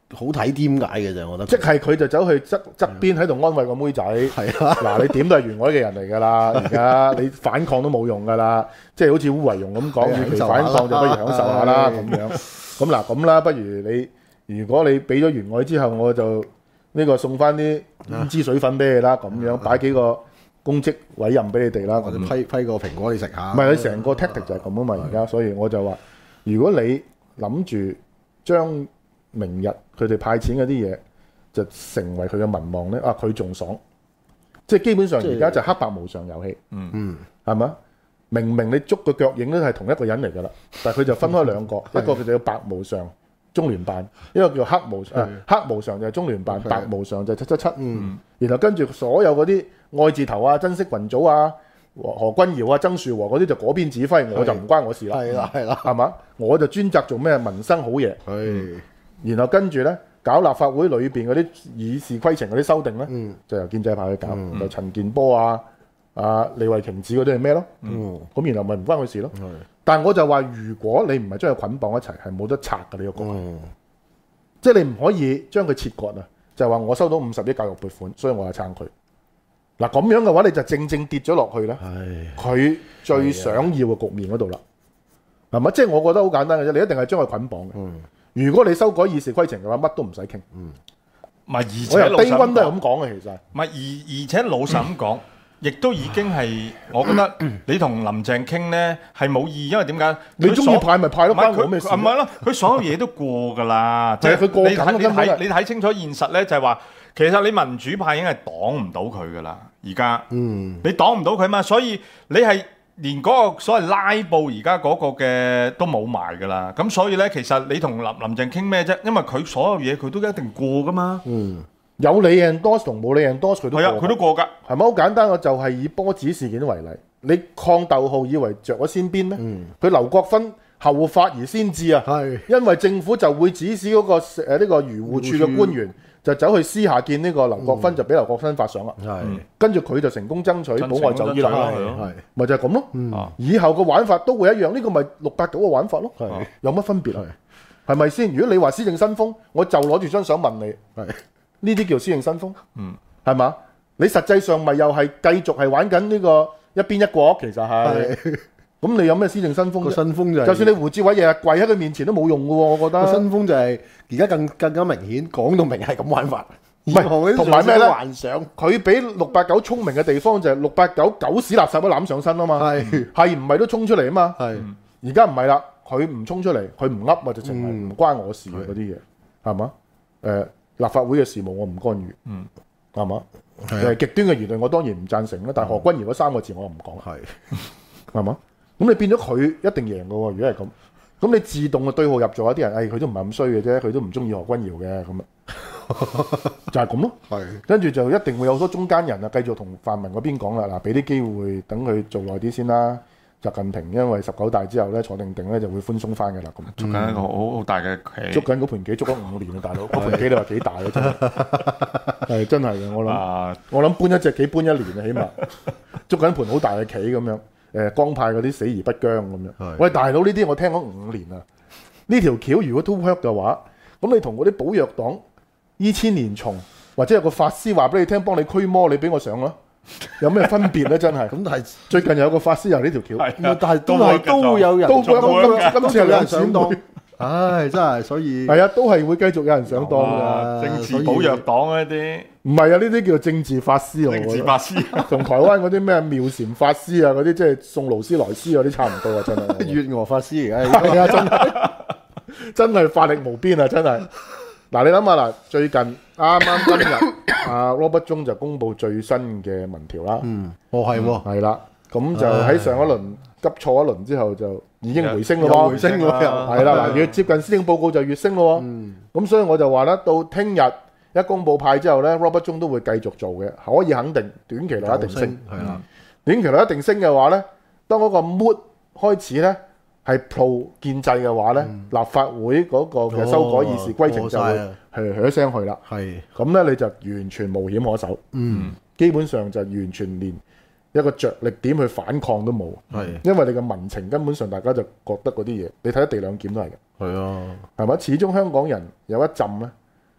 好睇點解嘅啫，我覺得。 即係佢就走去側側邊喺度安慰個妹仔。 係啊， 嗱，你點都係原愛嘅人嚟㗎啦，而家你反抗都冇用㗎啦，即係好似烏維庸咁講，與其反抗就不如享受下啦咁樣。咁嗱咁啦，不如你如果你俾咗原愛之後，我就呢個送翻啲胭脂水粉俾你啦，咁樣擺幾個公職委任俾你哋啦， 或者批批個蘋果你食下。 唔係，佢成個 tactic 就係咁啊嘛，而家所以我就話，如果你諗住將明日佢哋派錢嗰啲嘢就成為佢嘅民望咧，啊佢仲爽，即係基本上而家就黑白無常遊戲， 嗯嗯， 係嘛？明明你捉個腳影都係同一個人嚟㗎啦，但係佢就分開兩個，一個佢就叫白無常中聯辦，一個叫黑無啊黑無常就係中聯辦，白無常就係七七七， 嗯， 然後跟住所有嗰啲愛字頭啊、珍惜群組啊、何君堯啊、曾樹和嗰啲就嗰邊指揮，我就唔關我事啦， 係啦係啦， 係嘛？我就專責做咩民生好嘢， 係， 然後跟住咧搞立法會裏邊嗰啲議事規程嗰啲修訂咧， 嗯就由建制派去搞，就陳健波啊、啊李慧瓊子嗰啲係咩咯？ 嗯， 咁然後咪唔關佢事咯。 係， 但係我就話，如果你唔係將佢捆綁一齊，係冇得拆嘅呢個局， 嗯， 即係你唔可以將佢切割啊！就係話我收到五十億教育撥款，所以我係撐佢。嗱咁樣嘅話，你就正正跌咗落去咧， 係， 佢最想要嘅局面嗰度啦，係咪？即係我覺得好簡單嘅啫，你一定係將佢捆綁嘅。 嗯， 如果你修改議事規程嘅話，乜都唔使傾。 唔係而且我由低老實温都係講咁講嘅，其實。 唔係而而且老實咁講，亦都已經係我覺得你同林鄭傾咧係冇意義，因為點解？ 你中意派咪派咯， 唔係佢關我咩事唔係咯，佢所有嘢都過㗎啦。即係佢過緊你睇你根本係睇你睇清楚現實咧，就係話其實你民主派已經係擋唔到佢㗎啦。而家嗯， 你擋唔到佢嘛，所以你係連嗰個所謂拉布而家嗰個嘅都冇埋㗎啦。咁所以咧，其實你同林林鄭傾咩啫？因為佢所有嘢佢都一定過㗎嘛。 嗯， 有你 endorse 同冇你 endorse 佢都係啊， 過佢都過㗎。 係咪好簡單？我就係以波子事件為例，你抗逗號以為着咗先邊咩？ 嗯， 佢劉國勳後發而先至啊， 係， 因為政府就會指使嗰、個誒呢、個漁護處嘅官員就走去私下見呢個劉國勳，就俾劉國勳發上啦。 係， 跟住佢就成功爭取保外就醫啦， 爭取係，係， 咪就係咁咯。 嗯， 啊以後個玩法都會一樣，呢、個咪六八九嘅玩法咯。 係， 有乜分別啊？係咪先？如果你話施政新風，我就攞住張相問你， 係， 呢啲叫施政新風， 嗯， 係嘛？你實際上咪又係繼續係玩緊呢個一邊一國，其實係。 係， 咁你有咩施政新風個啫？ 新風就係， 就算你胡志偉日日跪喺佢面前都冇用嘅喎，我覺個得。 新風就係而家更更加明顯，講到明係咁玩法， 唔係同埋咩咧幻想佢比六八九聰明嘅地方就係六八九狗屎垃圾都攬上身啊嘛， 係係唔係都衝出嚟啊嘛？ 係而家唔係啦，佢唔衝出嚟，佢唔噏啊，就成為嗯唔關我事嘅嗰啲嘢，係嘛？誒，立法會嘅事務我唔干預， 嗯， 係嘛？ 係啊誒，極端嘅言論我當然唔贊成啦，但係何君堯嗰三個字我唔講， 係係嘛？咁你變咗佢一定贏嘅喎，如果係咁，咁你自動嘅對號入座，有啲人誒佢都唔係咁衰嘅啫，佢都唔中意何君堯嘅咁啊，就係咁咯。 係跟住就一定會有好多中間人啊，繼續同泛民嗰邊講啦，嗱，俾啲機會等佢做耐啲先啦。習近平因為十九大之後咧坐定定咧就會寬鬆翻嘅啦，咁捉緊一個好好大嘅棋。 捉緊嗰盤棋捉咗五年啊，大佬，嗰盤棋你話幾大啊？真係係真係嘅，我諗啊， 我諗搬一隻棋搬一年啊，起碼捉緊盤好大嘅棋咁樣。誒，江派嗰啲死而不僵咁樣係。 喂，大佬呢啲我聽咗五年啦，呢條橋如果 to work 嘅話，咁你同嗰啲寶藥黨依千年蟲，或者有個法師話俾你聽，幫你驅魔，你俾我上咯，有咩分別咧？真係。 咁，但係最近有個法師有呢條橋， 係啊但係都係都有人都做今今今次係有人兩上當姊妹， 唉，真係所以係啊，都係會繼續有人上當㗎。 啊政治保藥黨嗰啲唔係啊，呢啲叫做政治法師啊， 政治我覺得法師， 同台灣嗰啲咩妙禪法師啊，嗰啲即係送勞斯萊斯嗰啲差唔多啊，真係。 月娥法師而家係啊，真係真係法力無邊啊，真係。嗱，你諗下嗱，最近啱啱今日阿 Robert 中就公布最新嘅民調啦， 嗯，哦係喎， 係啦，咁就喺上一輪急挫一輪之後就已經回升咯喎， 有回升喎又係啦，嗱，越接近施政報告就越升咯喎。 嗯， 咁所以我就話咧，到聽日一公佈派之後咧，Robert 中都會繼續做嘅，可以肯定短期內一定升。 係啦， 短期內一定升嘅話咧，當嗰個 mood 開始咧係 pro 建制嘅話咧，立法會嗰個嘅修改議事規程就會過晒啦係響聲去啦。 係， 咁咧你就完全無險可守， 嗯， 基本上就完全連一個着力點去反抗都冇。 係， 因為你嘅民情根本上大家就覺得嗰啲嘢，你睇一地兩檢都係嘅。 係啊， 係咪？始終香港人有一陣咧，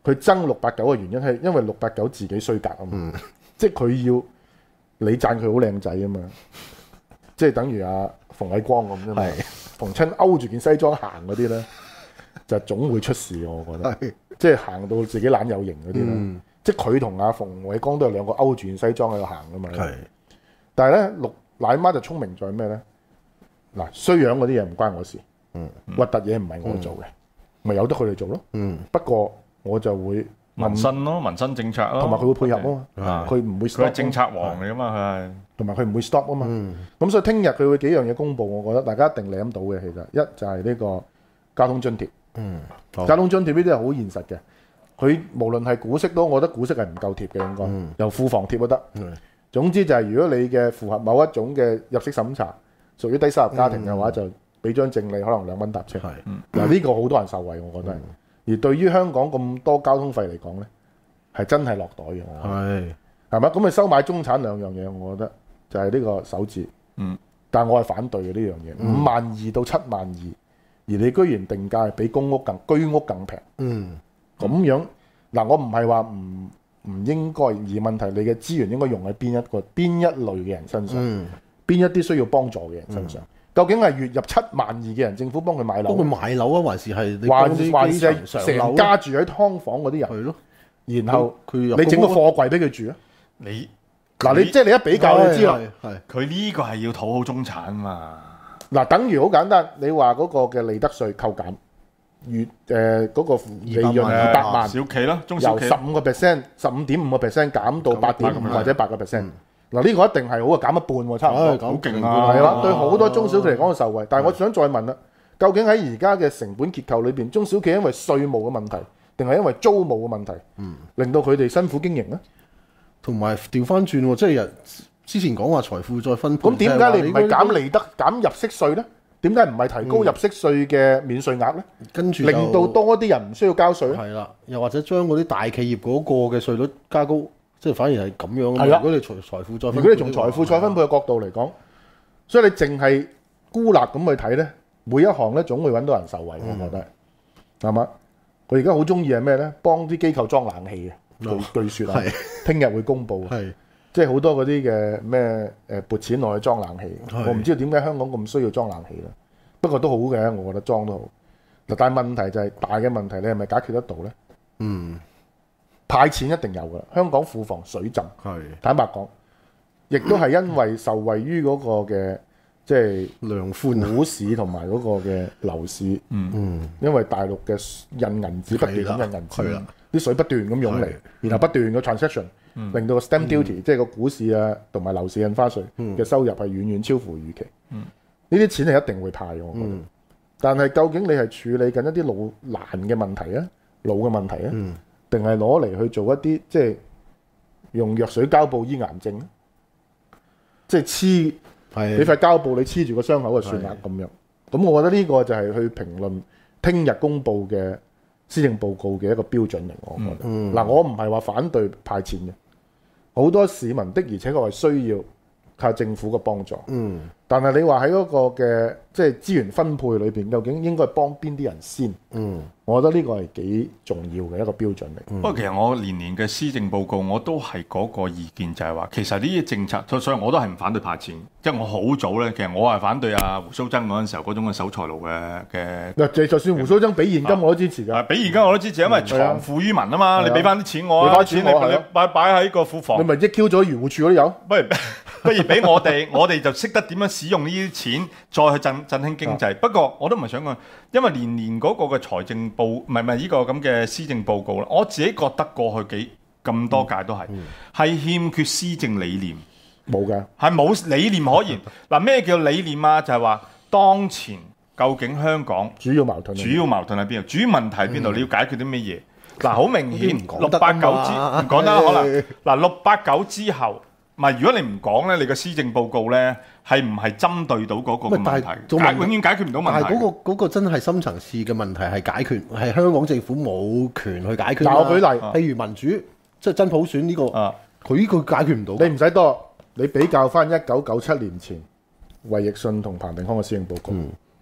佢爭六八九嘅原因係因為六八九自己衰格啊嘛， 嗯、 即係佢要你讚佢好靚仔啊嘛，即係等於阿馮偉光咁啫嘛，逢親勾住件西裝行嗰啲咧，就總會出事我覺得，即係行到自己懶有型嗰啲咧，嗯、即係佢同阿馮偉光都係兩個勾住件西裝喺度行噶嘛，但係咧陸奶媽就聰明在咩咧？嗱，衰樣嗰啲嘢唔關我事，核突嘢唔係我做嘅，咪、嗯、由得佢哋做咯。嗯、不過我就會民生咯，民生政策咯， 同埋佢會配合啊嘛。佢唔會 stop。佢係政策王嚟噶嘛，佢係。同埋佢唔會 stop 啊嘛。咁、嗯、所以聽日佢會幾樣嘢公佈，我覺得大家一定領到嘅。其實一就係呢個交通津貼。嗯、交通津貼呢啲係好現實嘅。佢無論係股息都，我覺得股息係唔夠貼嘅應該。嗯、由庫房貼都得。嗯、總之就係如果你嘅符合某一種嘅入息審查，屬於低收入家庭嘅話，嗯、就俾張證你，可能兩蚊搭車。嗱呢、嗯、個好多人受惠，我覺得係。嗯、而對於香港咁多交通費嚟講咧，係真係落袋嘅。係係咪？咁你收買中產兩樣嘢，我覺得就係呢個首置。嗯。但係我係反對嘅呢樣嘢，五、嗯、萬二到七萬二，而你居然定價係比公屋更居屋更平。嗯。咁樣嗱，我唔係話唔唔應該，而問題你嘅資源應該用喺邊一個邊一類嘅人身上。嗯。邊一啲需要幫助嘅人身上？嗯、究竟係月入七萬二嘅人，政府幫佢買樓？幫佢買樓啊，還是係還是還是成家住喺劏房嗰啲人？係咯。然後佢你整個貨櫃俾佢住啊？你嗱你即係你一比較你知啦。係佢呢個係要討好中產嘛？ 嗱，等於好簡單，你話嗰個嘅利得稅扣減月誒嗰個利潤二百萬， 小企咯，中小企由十五個 percent、十五點五個 percent 減到八點五或者八個 percent。嗱呢個一定係好啊，減一半喎，差唔多， 好勁啊！ 係啦，對好多中小企嚟講係受惠。但係我想再問啦，究竟喺而家嘅成本結構裏邊，中小企因為稅務嘅問題，定係因為租務嘅問題，嗯、令到佢哋辛苦經營咧？ 同埋調翻轉喎，即係之前講話財富再分配。 咁點解你唔係減利得、減入息稅咧？點解唔係提高入息稅嘅免稅額咧？ 跟住令到多啲人唔需要交稅咧？ 係啦，又或者將嗰啲大企業嗰個嘅稅率加高。即係反而係咁樣。 係啦， 如果你財財富再分配， 如果你從財富再分配嘅角度嚟講，所以你淨係孤立咁去睇咧，每一行咧總會揾到人受惠，我覺得係嘛？佢而家好中意係咩咧？幫啲機構裝冷氣嘅，據據説啊，聽日會公佈，即係好多嗰啲嘅咩誒撥錢落去裝冷氣。我唔知道點解香港咁需要裝冷氣啦。不過都好嘅，我覺得裝都好。嗱，但係問題就係大嘅問題，你係咪解決得到咧？嗯。派錢一定有噶啦，香港庫房水浸，係坦白講，亦都係因為受惠於嗰個嘅即係量寬股市同埋嗰個嘅樓市，嗯，因為大陸嘅印銀紙不斷咁印銀紙，啲水不斷咁湧嚟，然後不斷嘅 transaction，令到個 stamp duty，即係個股市啊同埋樓市印花稅嘅收入係遠遠超乎預期，呢啲錢係一定會派嘅，我覺得。但係究竟你係處理緊一啲老難嘅問題啊，老嘅問題啊？定係攞嚟去做一啲即係用藥水膠布醫癌症，即係黐你塊膠布你黐住個傷口就算啦咁樣。咁我覺得呢個就係去評論聽日公佈嘅施政報告嘅一個標準嚟。我覺得嗱、嗯嗯，我唔係話反對派錢嘅，好多市民的而且確係需要靠政府嘅幫助。嗯，但係你話喺嗰個嘅即係資源分配裏邊，究竟應該幫邊啲人先？嗯。我覺得呢個係幾重要嘅一個標準嚟。 不過、嗯、其實我年年嘅施政報告我都係嗰個意見，就係話其實呢啲政策，所以我都係唔反對派錢。即係我好早咧，其實我係反對阿胡鬚曾嗰陣時候嗰種嘅守財奴嘅嘅。 嗱，就算胡鬚曾俾現金我都支持㗎。 俾現金我都支持，因為藏富於民啊嘛。嗯、你俾翻啲錢我啊，錢你擺擺喺個庫房。 你咪益 Q 咗漁護署嗰啲有。 不如不如俾我哋，我哋就識得點樣使用呢啲錢，再去振振興經濟。嗯、不過我都唔係想講，因為年年嗰個嘅財政報唔係唔係呢個咁嘅施政報告啦，我自己覺得過去幾咁多屆都係係、嗯嗯、欠缺施政理念， 冇嘅， 係冇理念可言。嗱，咩叫理念啊？就係、是、話當前究竟香港主要矛盾主要矛盾喺邊度？主要問題喺邊度？嗯、你要解決啲咩嘢？嗱，好明顯六八九之唔講得可能嗱六八九之後。唔係，如果你唔講咧，你個施政報告咧係唔係針對到嗰個問題？解永遠解決唔到問題。 但係嗰個嗰個真係深層次嘅問題係解決，係香港政府冇權去解決。 嗱，我舉例， 譬如民主，即係真普選呢個，佢呢個解決唔到。 你唔使多，你比較翻一九九七年前衛奕信同彭定康嘅施政報告，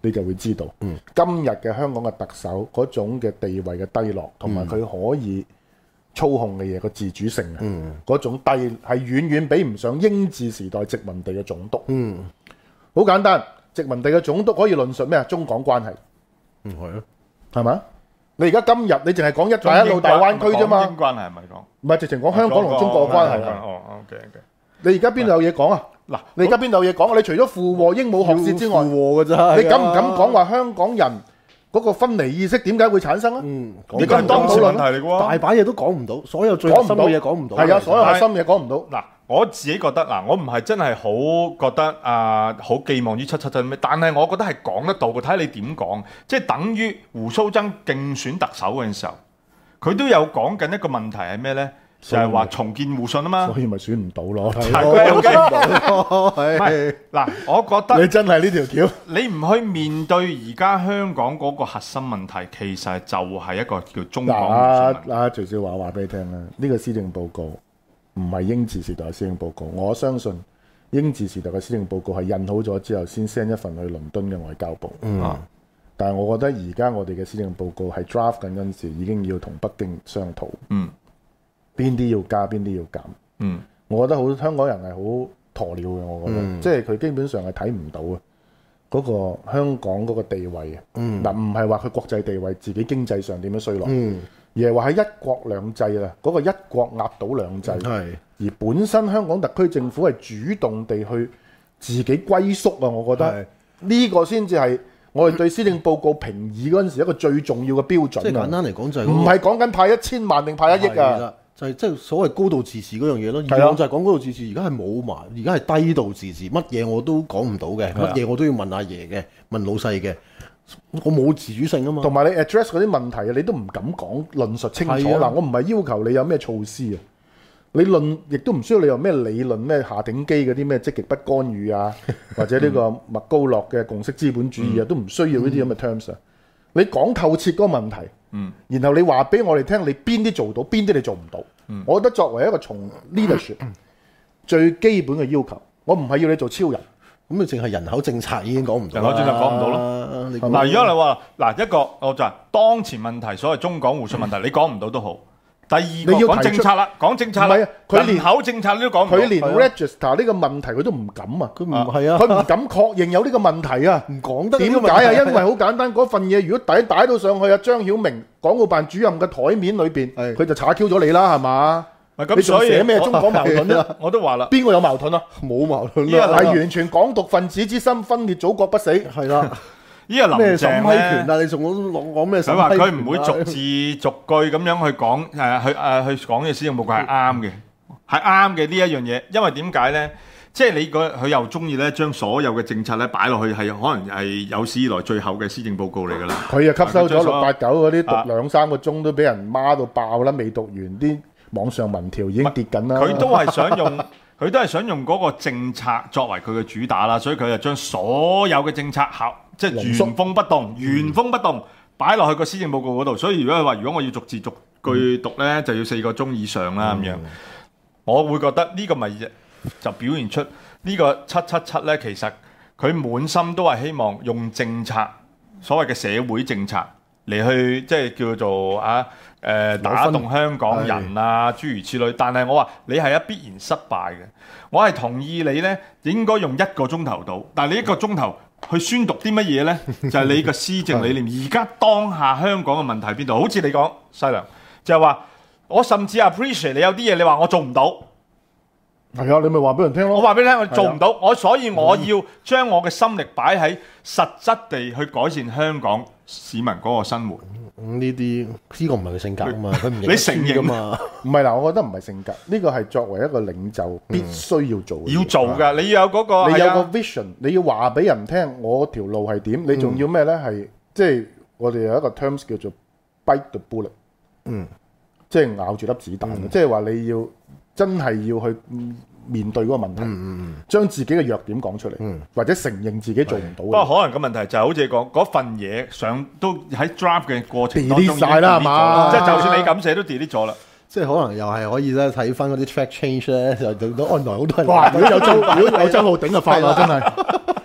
你就會知道， 嗯、 今日嘅香港嘅特首嗰種嘅地位嘅低落，同埋佢可以操控嘅嘢個自主性啊，嗰、嗯、種低係遠遠比唔上英治時代殖民地嘅總督。 嗯， 好簡單，殖民地嘅總督可以論述咩啊？中港關係， 嗯係啊， 係嘛？你而家今日你淨係講一帶一路大灣區啫嘛？ 中英關係係咪講？ 唔係直情講香港同中國嘅關係啊！ 哦，OK OK。 你而家邊度有嘢講啊？嗱，你而家邊度有嘢講？你除咗附和鸚鵡學舌之外， 附和㗎咋？ 你敢唔敢講話香港人嗰個分離意識點解會產生啊？ 嗯， 你敢唔敢討論嚟㗎？ 大把嘢都講唔到，所有最核心嘅嘢講唔到。 係啊，所有核心嘢講唔到。 嗱，我自己覺得嗱，我唔係真係好覺得啊，好寄望於七七七咩？但係我覺得係講得到嘅，睇下你點講。即係等於胡鬚曾競選特首嘅時候，佢都有講緊一個問題係咩咧？就係話重建互信啊嘛， 所以咪選唔到咯。 係佢有選唔到。係嗱，我覺得你真係呢條橋， 你唔去面對而家香港嗰個核心問題，其實就係一個叫中港互信問題。 嗱，阿徐少華話俾你聽啦，呢個施政報告唔係英治時代嘅施政報告。我相信英治時代嘅施政報告係印好咗之後先 send 一份去倫敦嘅外交部。 嗯， 但係我覺得而家我哋嘅施政報告係 draft 緊嗰陣時，已經要同北京商討。 嗯。 邊啲要加，邊啲要減。 嗯， 我覺得好香港人係好鴕鳥嘅，我覺得，嗯、即係佢基本上係睇唔到啊嗰個香港嗰個地位啊。嗱、嗯，唔係話佢國際地位自己經濟上點樣衰落，嗯、而係話喺一國兩制啦，嗰、嗰個一國壓倒兩制。係、嗯，而本身香港特區政府係主動地去自己歸宿啊，我覺得呢個先至係我哋對施政報告評議嗰陣時一個最重要嘅標準。即係簡單嚟講就係唔係講緊派一千萬定派一億啊？ 就係即係所謂高度自治嗰樣嘢咯，以往就係講高度自治，而家係冇埋，而家係低度自治，乜嘢我都講唔到嘅，乜嘢我都要問阿爺嘅，問老細嘅，我冇自主性啊嘛。同埋你 address 嗰啲問題啊，你都唔敢講論述清楚。嗱，我唔係要求你有咩措施啊，你論亦都唔需要你有咩理論咩夏鼎基嗰啲咩積極不干預啊，或者呢個麥高樂嘅共識資本主義啊，都唔需要呢啲咁嘅 terms 啊。你講透徹嗰個問題。嗯，然後你話俾我哋聽，你邊啲做到，邊啲你做唔到？嗯、我覺得作為一個從 leadership、嗯、最基本嘅要求，我唔係要你做超人， 咁你淨係人口政策已經講唔到， 人口政策講唔到咯。嗱，如果你話嗱一個，我就係當前問題，所謂中港互信問題，嗯、你講唔到都好。第二個講政策啦，講政策啦，佢人口政策你都講唔到， 佢連 register 呢個問題佢都唔敢啊！佢唔係啊，佢唔敢確認有呢個問題啊！唔講得點解啊？因為好簡單，嗰份嘢如果抵擺到上去啊，張曉明港澳辦主任嘅台面裏邊，佢就查 Q 咗你啦，係嘛？你仲寫咩中港矛盾咧？ 我都話啦， 邊個有矛盾啊？ 冇矛盾， 係完全港獨分子之心，分裂祖國不死，係啦。 呢個林鄭咧， 但你仲講講咩？ 佢話佢唔會逐字逐句咁樣去講，誒去誒去講嘅施政報告係啱嘅，係啱嘅呢一樣嘢。因為點解咧？即係你個佢又中意咧，將所有嘅政策咧擺落去，係可能係有史以來最後嘅施政報告嚟㗎啦。 佢啊吸收咗六八九嗰啲讀兩三個鐘都俾人孖到爆啦，未讀完啲網上民調已經跌緊啦。 佢都係想用。佢都係想用嗰個政策作為佢嘅主打啦，所以佢就將所有嘅政策考即係原封不動、原封不動擺落去個施政報告嗰度。所以如果佢話如果我要逐字逐句讀咧，就要四個鐘以上啦咁樣。我會覺得呢個咪就表現出呢個七七七咧，其實佢滿心都係希望用政策，所謂嘅社會政策嚟去即係叫做啊。誒、呃、打動香港人啊，諸如此類。但係我話你係一必然失敗嘅。我係同意你呢應該用一個鐘頭到，但係你一個鐘頭去宣讀啲乜嘢呢？就係、是、你個施政理念。而家當下香港嘅問題邊度？好似你講西良，就係、是、話我甚至 appreciate 你有啲嘢，你話我做唔到。 係啊，你咪話俾人聽咯。 我話俾你聽，我做唔到，啊、我所以我要將我嘅心力擺喺實質地去改善香港市民嗰個生活。 呢啲呢個唔係佢性格啊嘛，佢唔你承認嘛？ 唔係嗱，我覺得唔係性格，呢、這個係作為一個領袖必須要做嘅、嗯。要做㗎，你要有嗰、那個， 你有個 vision，、啊、你要話俾人聽，我條路係點？你仲要咩咧？係、嗯、即係我哋有一個 terms 叫做 bite the bullet，嗯，即係咬住粒子彈，嗯、即係話你要真係要去。嗯面對嗰個問題，嗯、將自己嘅弱點講出嚟，嗯、或者承認自己做唔到。不過可能個問題就係好似你講嗰份嘢上都喺 draft 嘅過程當中 delete 晒啦，係嘛？ 即係就算你咁寫都 delete 咗啦。 即係可能又係可以咧睇翻嗰啲 track change 咧，就都按來好多人。 哇！如果有周如果有周浩鼎就發啦，真係。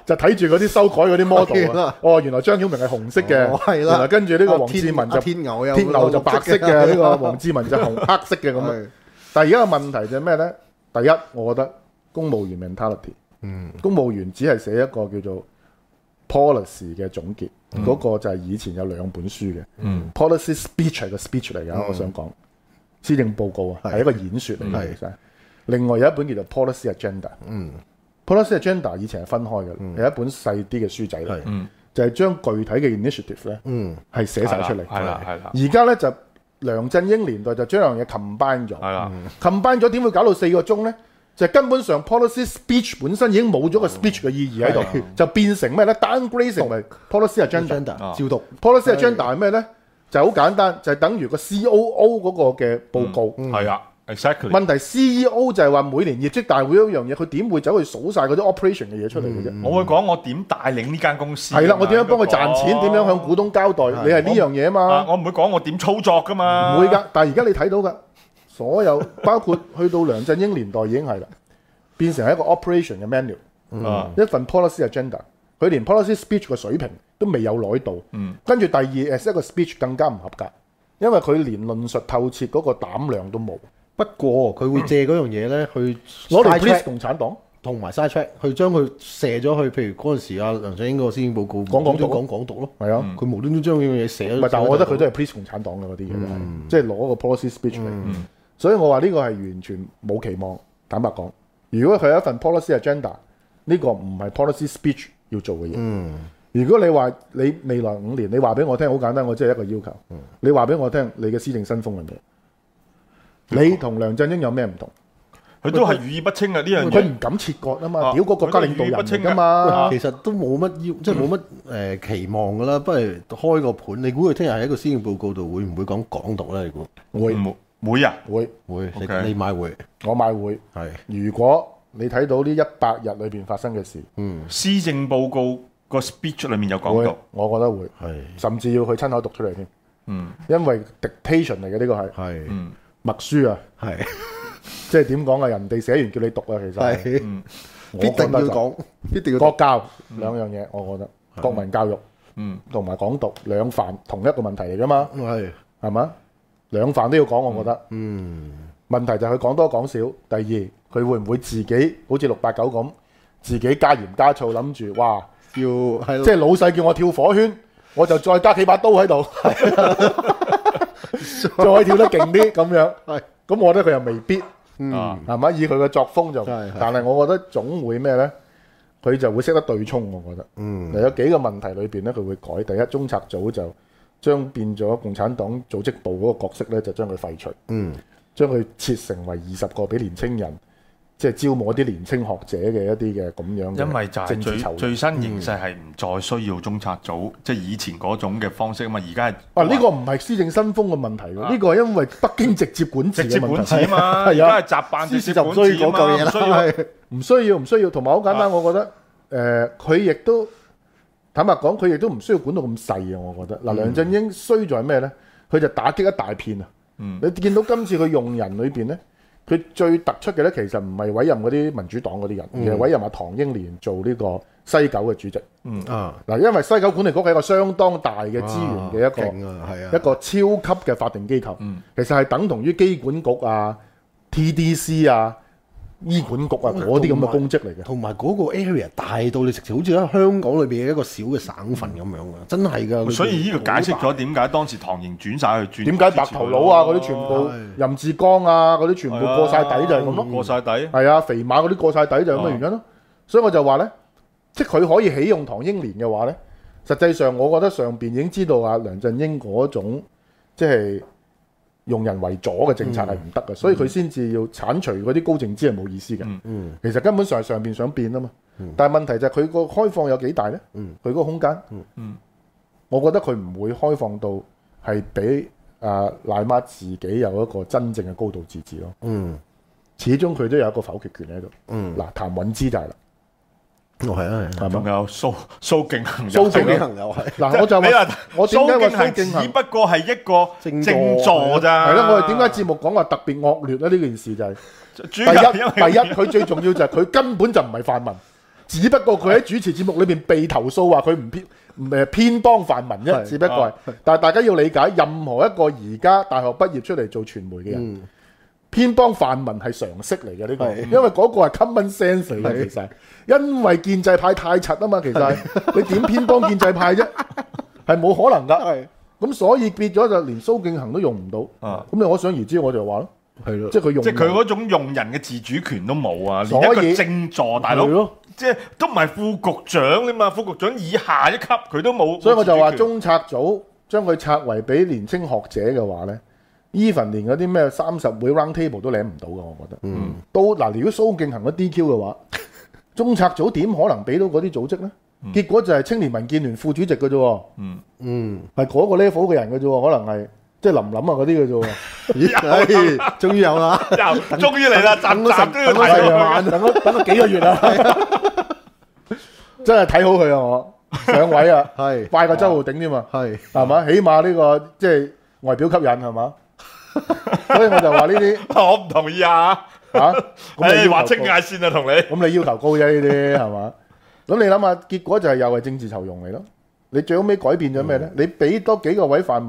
就睇住嗰啲修改嗰啲 model 啊。哦，原來張曉明係紅色嘅， 哦係啦原來跟住呢個黃志文就天牛有天牛就白色嘅，呢個黃志文就紅黑色嘅咁啊。但係而家嘅問題就係咩咧？第一，我覺得公務員 mentality，嗯，公務員只係寫一個叫做 policy 嘅總結，嗰、嗯、個就係以前有兩本書嘅，嗯 policy speech 係個 speech 嚟㗎，嗯、我想講施政報告啊係一個演説嚟嘅，其實。另外有一本叫做 policy agenda，嗯 policy agenda 以前係分開嘅，係、嗯、一本細啲嘅書仔嚟，嗯、就係將具體嘅 initiative 咧，嗯，係寫晒出嚟， 係啦係啦。 而家咧就梁振英年代就將樣嘢 combine 咗，係啦 combine 咗點會搞到四個鐘咧？就係根本上 policy speech 本身已經冇咗個 speech 嘅意義喺度，就變成咩咧 ？downgrade 成為 policy agenda，照讀 policy agenda 係咩咧？就好簡單，就係等於個 C O O 嗰個嘅報告。 係啊，exactly。 問題 C E O 就係話每年業績大會嗰樣嘢，佢點會走去數晒嗰啲 operation 嘅嘢出嚟嘅啫？ 我會講我點帶領呢間公司。 係啦，我點樣幫佢賺錢？點樣向股東交代？你係呢樣嘢啊嘛？ 我唔會講我點操作噶嘛。 唔會㗎，但係而家你睇到㗎。所有包括去到梁振英年代已經係啦，變成係一個 operation 嘅 menu，、嗯、一份 policy agenda，佢連 policy speech 嘅水平都未有攞到，嗯、跟住第二 as 一個 speech 更加唔合格，因為佢連論述透徹嗰個膽量都冇。 不過佢會借嗰樣嘢咧去攞嚟 please 共產黨， 同埋 side track 去將佢射咗去，譬如嗰陣時阿梁振英嗰個施政報告講港獨講港獨咯， 係啊， 佢、嗯、無端端將呢樣嘢寫咗。 唔係，但係我覺得佢都係 please 共產黨嘅嗰啲嘢，嗯、即係攞個 policy speech 嚟。嗯所以我話呢個係完全冇期望，坦白講。如果佢有一份 policy agenda，呢個唔係 policy speech 要做嘅嘢。嗯、如果你話你未來五年，你話俾我聽好簡單，我只係一個要求。嗯、你話俾我聽，你嘅施政新風係咩？嗯、你同梁振英有咩唔同？ 佢都係語意不清啊！呢樣嘢佢唔敢切割啊嘛，屌個國家領導人嚟㗎嘛。 其實都冇乜要，即係冇乜誒期望㗎啦。不如開個盤，你估佢聽日喺一個施政報告度會唔會講港獨咧？你估會？ 嗯會啊， 會會， Okay. 你買會， 我買會。係，如果你睇到呢一百日裏邊發生嘅事， 嗯，施政報告個 speech 裏面有講到， 我覺得會，係，甚至要佢親口讀出嚟添，嗯，因為 dictation 嚟嘅呢個係，係，嗯，默書啊，係，即係點講啊？人哋寫完叫你讀啊，其實係，嗯， 必定要講，必定要國教兩樣嘢，我覺得國民教育，嗯，同埋港獨兩範同一個問題嚟㗎嘛，係，係嘛？兩飯都要講，我覺得。嗯。問題就係佢講多講少。第二，佢會唔會自己好似六八九咁，自己加鹽加醋，諗住哇要係即係老細叫我跳火圈，我就再加幾把刀喺度，再跳得勁啲咁樣。係。咁我覺得佢又未必。嗯。係咪？以佢嘅作風就，但係我覺得總會咩咧？佢就會識得對沖，我覺得。嗯。有幾個問題裏邊咧，佢會改。第一，中策組就將變咗共產黨組織部嗰個角色咧，就將佢廢除，嗯，將佢切成為二十個俾年青人，即係招募一啲年青學者嘅一啲嘅咁樣嘅政治籌。 因為就係最最新形勢係唔再需要中策組，嗯、即係以前嗰種嘅方式啊嘛，而家係啊呢、呢個唔係施政新風嘅問題喎，呢、啊、個係因為北京直接管治嘅問題， 直接管治啊嘛，而家係習辦直接管治啊嘛，唔需要唔需要唔需要，同埋好簡單，啊、我覺得誒佢亦都。坦白講，佢亦都唔需要管到咁細啊！我覺得嗱，梁振英衰在咩咧？佢就打擊一大片啊！嗯、你見到今次佢用人裏邊咧，佢最突出嘅咧，其實唔係委任嗰啲民主黨嗰啲人，嗯、而係委任阿唐英年做呢個西九嘅主席。嗯啊，嗱，因為西九管理局係一個相當大嘅資源嘅一個，啊啊、一個超級嘅法定機構。嗯、其實係等同於機管局啊、T D C 啊。醫管局啊，嗰啲咁嘅公職嚟嘅， 同埋嗰個 area 大到你直情好似喺香港裏邊嘅一個小嘅省份咁樣啊，真係㗎。 所以呢個解釋咗點解當時唐營轉晒去轉， 點解白頭佬啊嗰啲全部任志剛啊嗰啲全部過晒底就係咁咯， 過晒底。係啊，肥馬嗰啲過晒底就係咁嘅原因咯。所以我就話咧，即係佢可以起用唐英年嘅話咧，實際上我覺得上邊已經知道啊梁振英嗰種即係。用人為左嘅政策係唔得嘅，嗯、所以佢先至要剷除嗰啲高淨資係冇意思嘅。嗯、其實根本上係上邊想變啊嘛，嗯、但係問題就係佢個開放有幾大咧？佢嗰、嗯、個空間，嗯嗯、我覺得佢唔會開放到係俾啊賴媽自己有一個真正嘅高度自治咯。嗯、始終佢都有一個否決權喺度。嗱、嗯，譚允芝就係啦。 哦，係啊，係， 仲有蘇蘇敬恒， 蘇敬恒又係。 嗱，我就你話我點解話蘇敬恒只不過係一個正座咋？ 係啦，我哋點解節目講話特別惡劣咧？呢件事就係第一，第一佢最重要就係佢根本就唔係泛民， 只不過佢喺主持節目裏邊被投訴話佢唔偏唔誒偏幫泛民啫，只不過係。但係大家要理解，任何一個而家大學畢業出嚟做傳媒嘅人，偏幫泛民係常識嚟嘅呢個，因為嗰個係 common sense 嚟嘅其實。因為建制派太柒啊嘛，其實你點偏幫建制派啫？係冇可能㗎。咁所以變咗就連蘇敬恆都用唔到。咁你可想而知，我就話咯。係咯，即係佢用， 即係佢嗰種用人嘅自主權都冇啊！連一個正座大佬，即係都唔係副局長你嘛，副局長以下一級佢都冇。 所以我就話中策組將佢拆為俾年青學者嘅話咧 ，even 連嗰啲咩三十會 round table 都領唔到㗎，我覺得。嗯。都嗱，如果蘇敬恆嗰 D Q 嘅話，中策組點可能俾到嗰啲組織咧？嗯、結果就係青年民建聯副主席嘅啫。嗯嗯，係嗰個 level 嘅人嘅啫，可能係。即係林林啊嗰啲嘅啫喎， 咦？終於有啦， 又終於嚟啦，集集都要睇佢， 等咗等咗幾個月啦，真係睇好佢啊！我上位啊，係快過周浩鼎添嘛，係係嘛？起碼呢個即係外表吸引係嘛？所以我就話呢啲， 我唔同意啊！ 嚇，咁你劃清界線啊，同你， 咁你要求高啫呢啲係嘛？咁你諗下，結果就係又係政治酬庸嚟咯。你最後尾改變咗咩咧？你俾多幾個位泛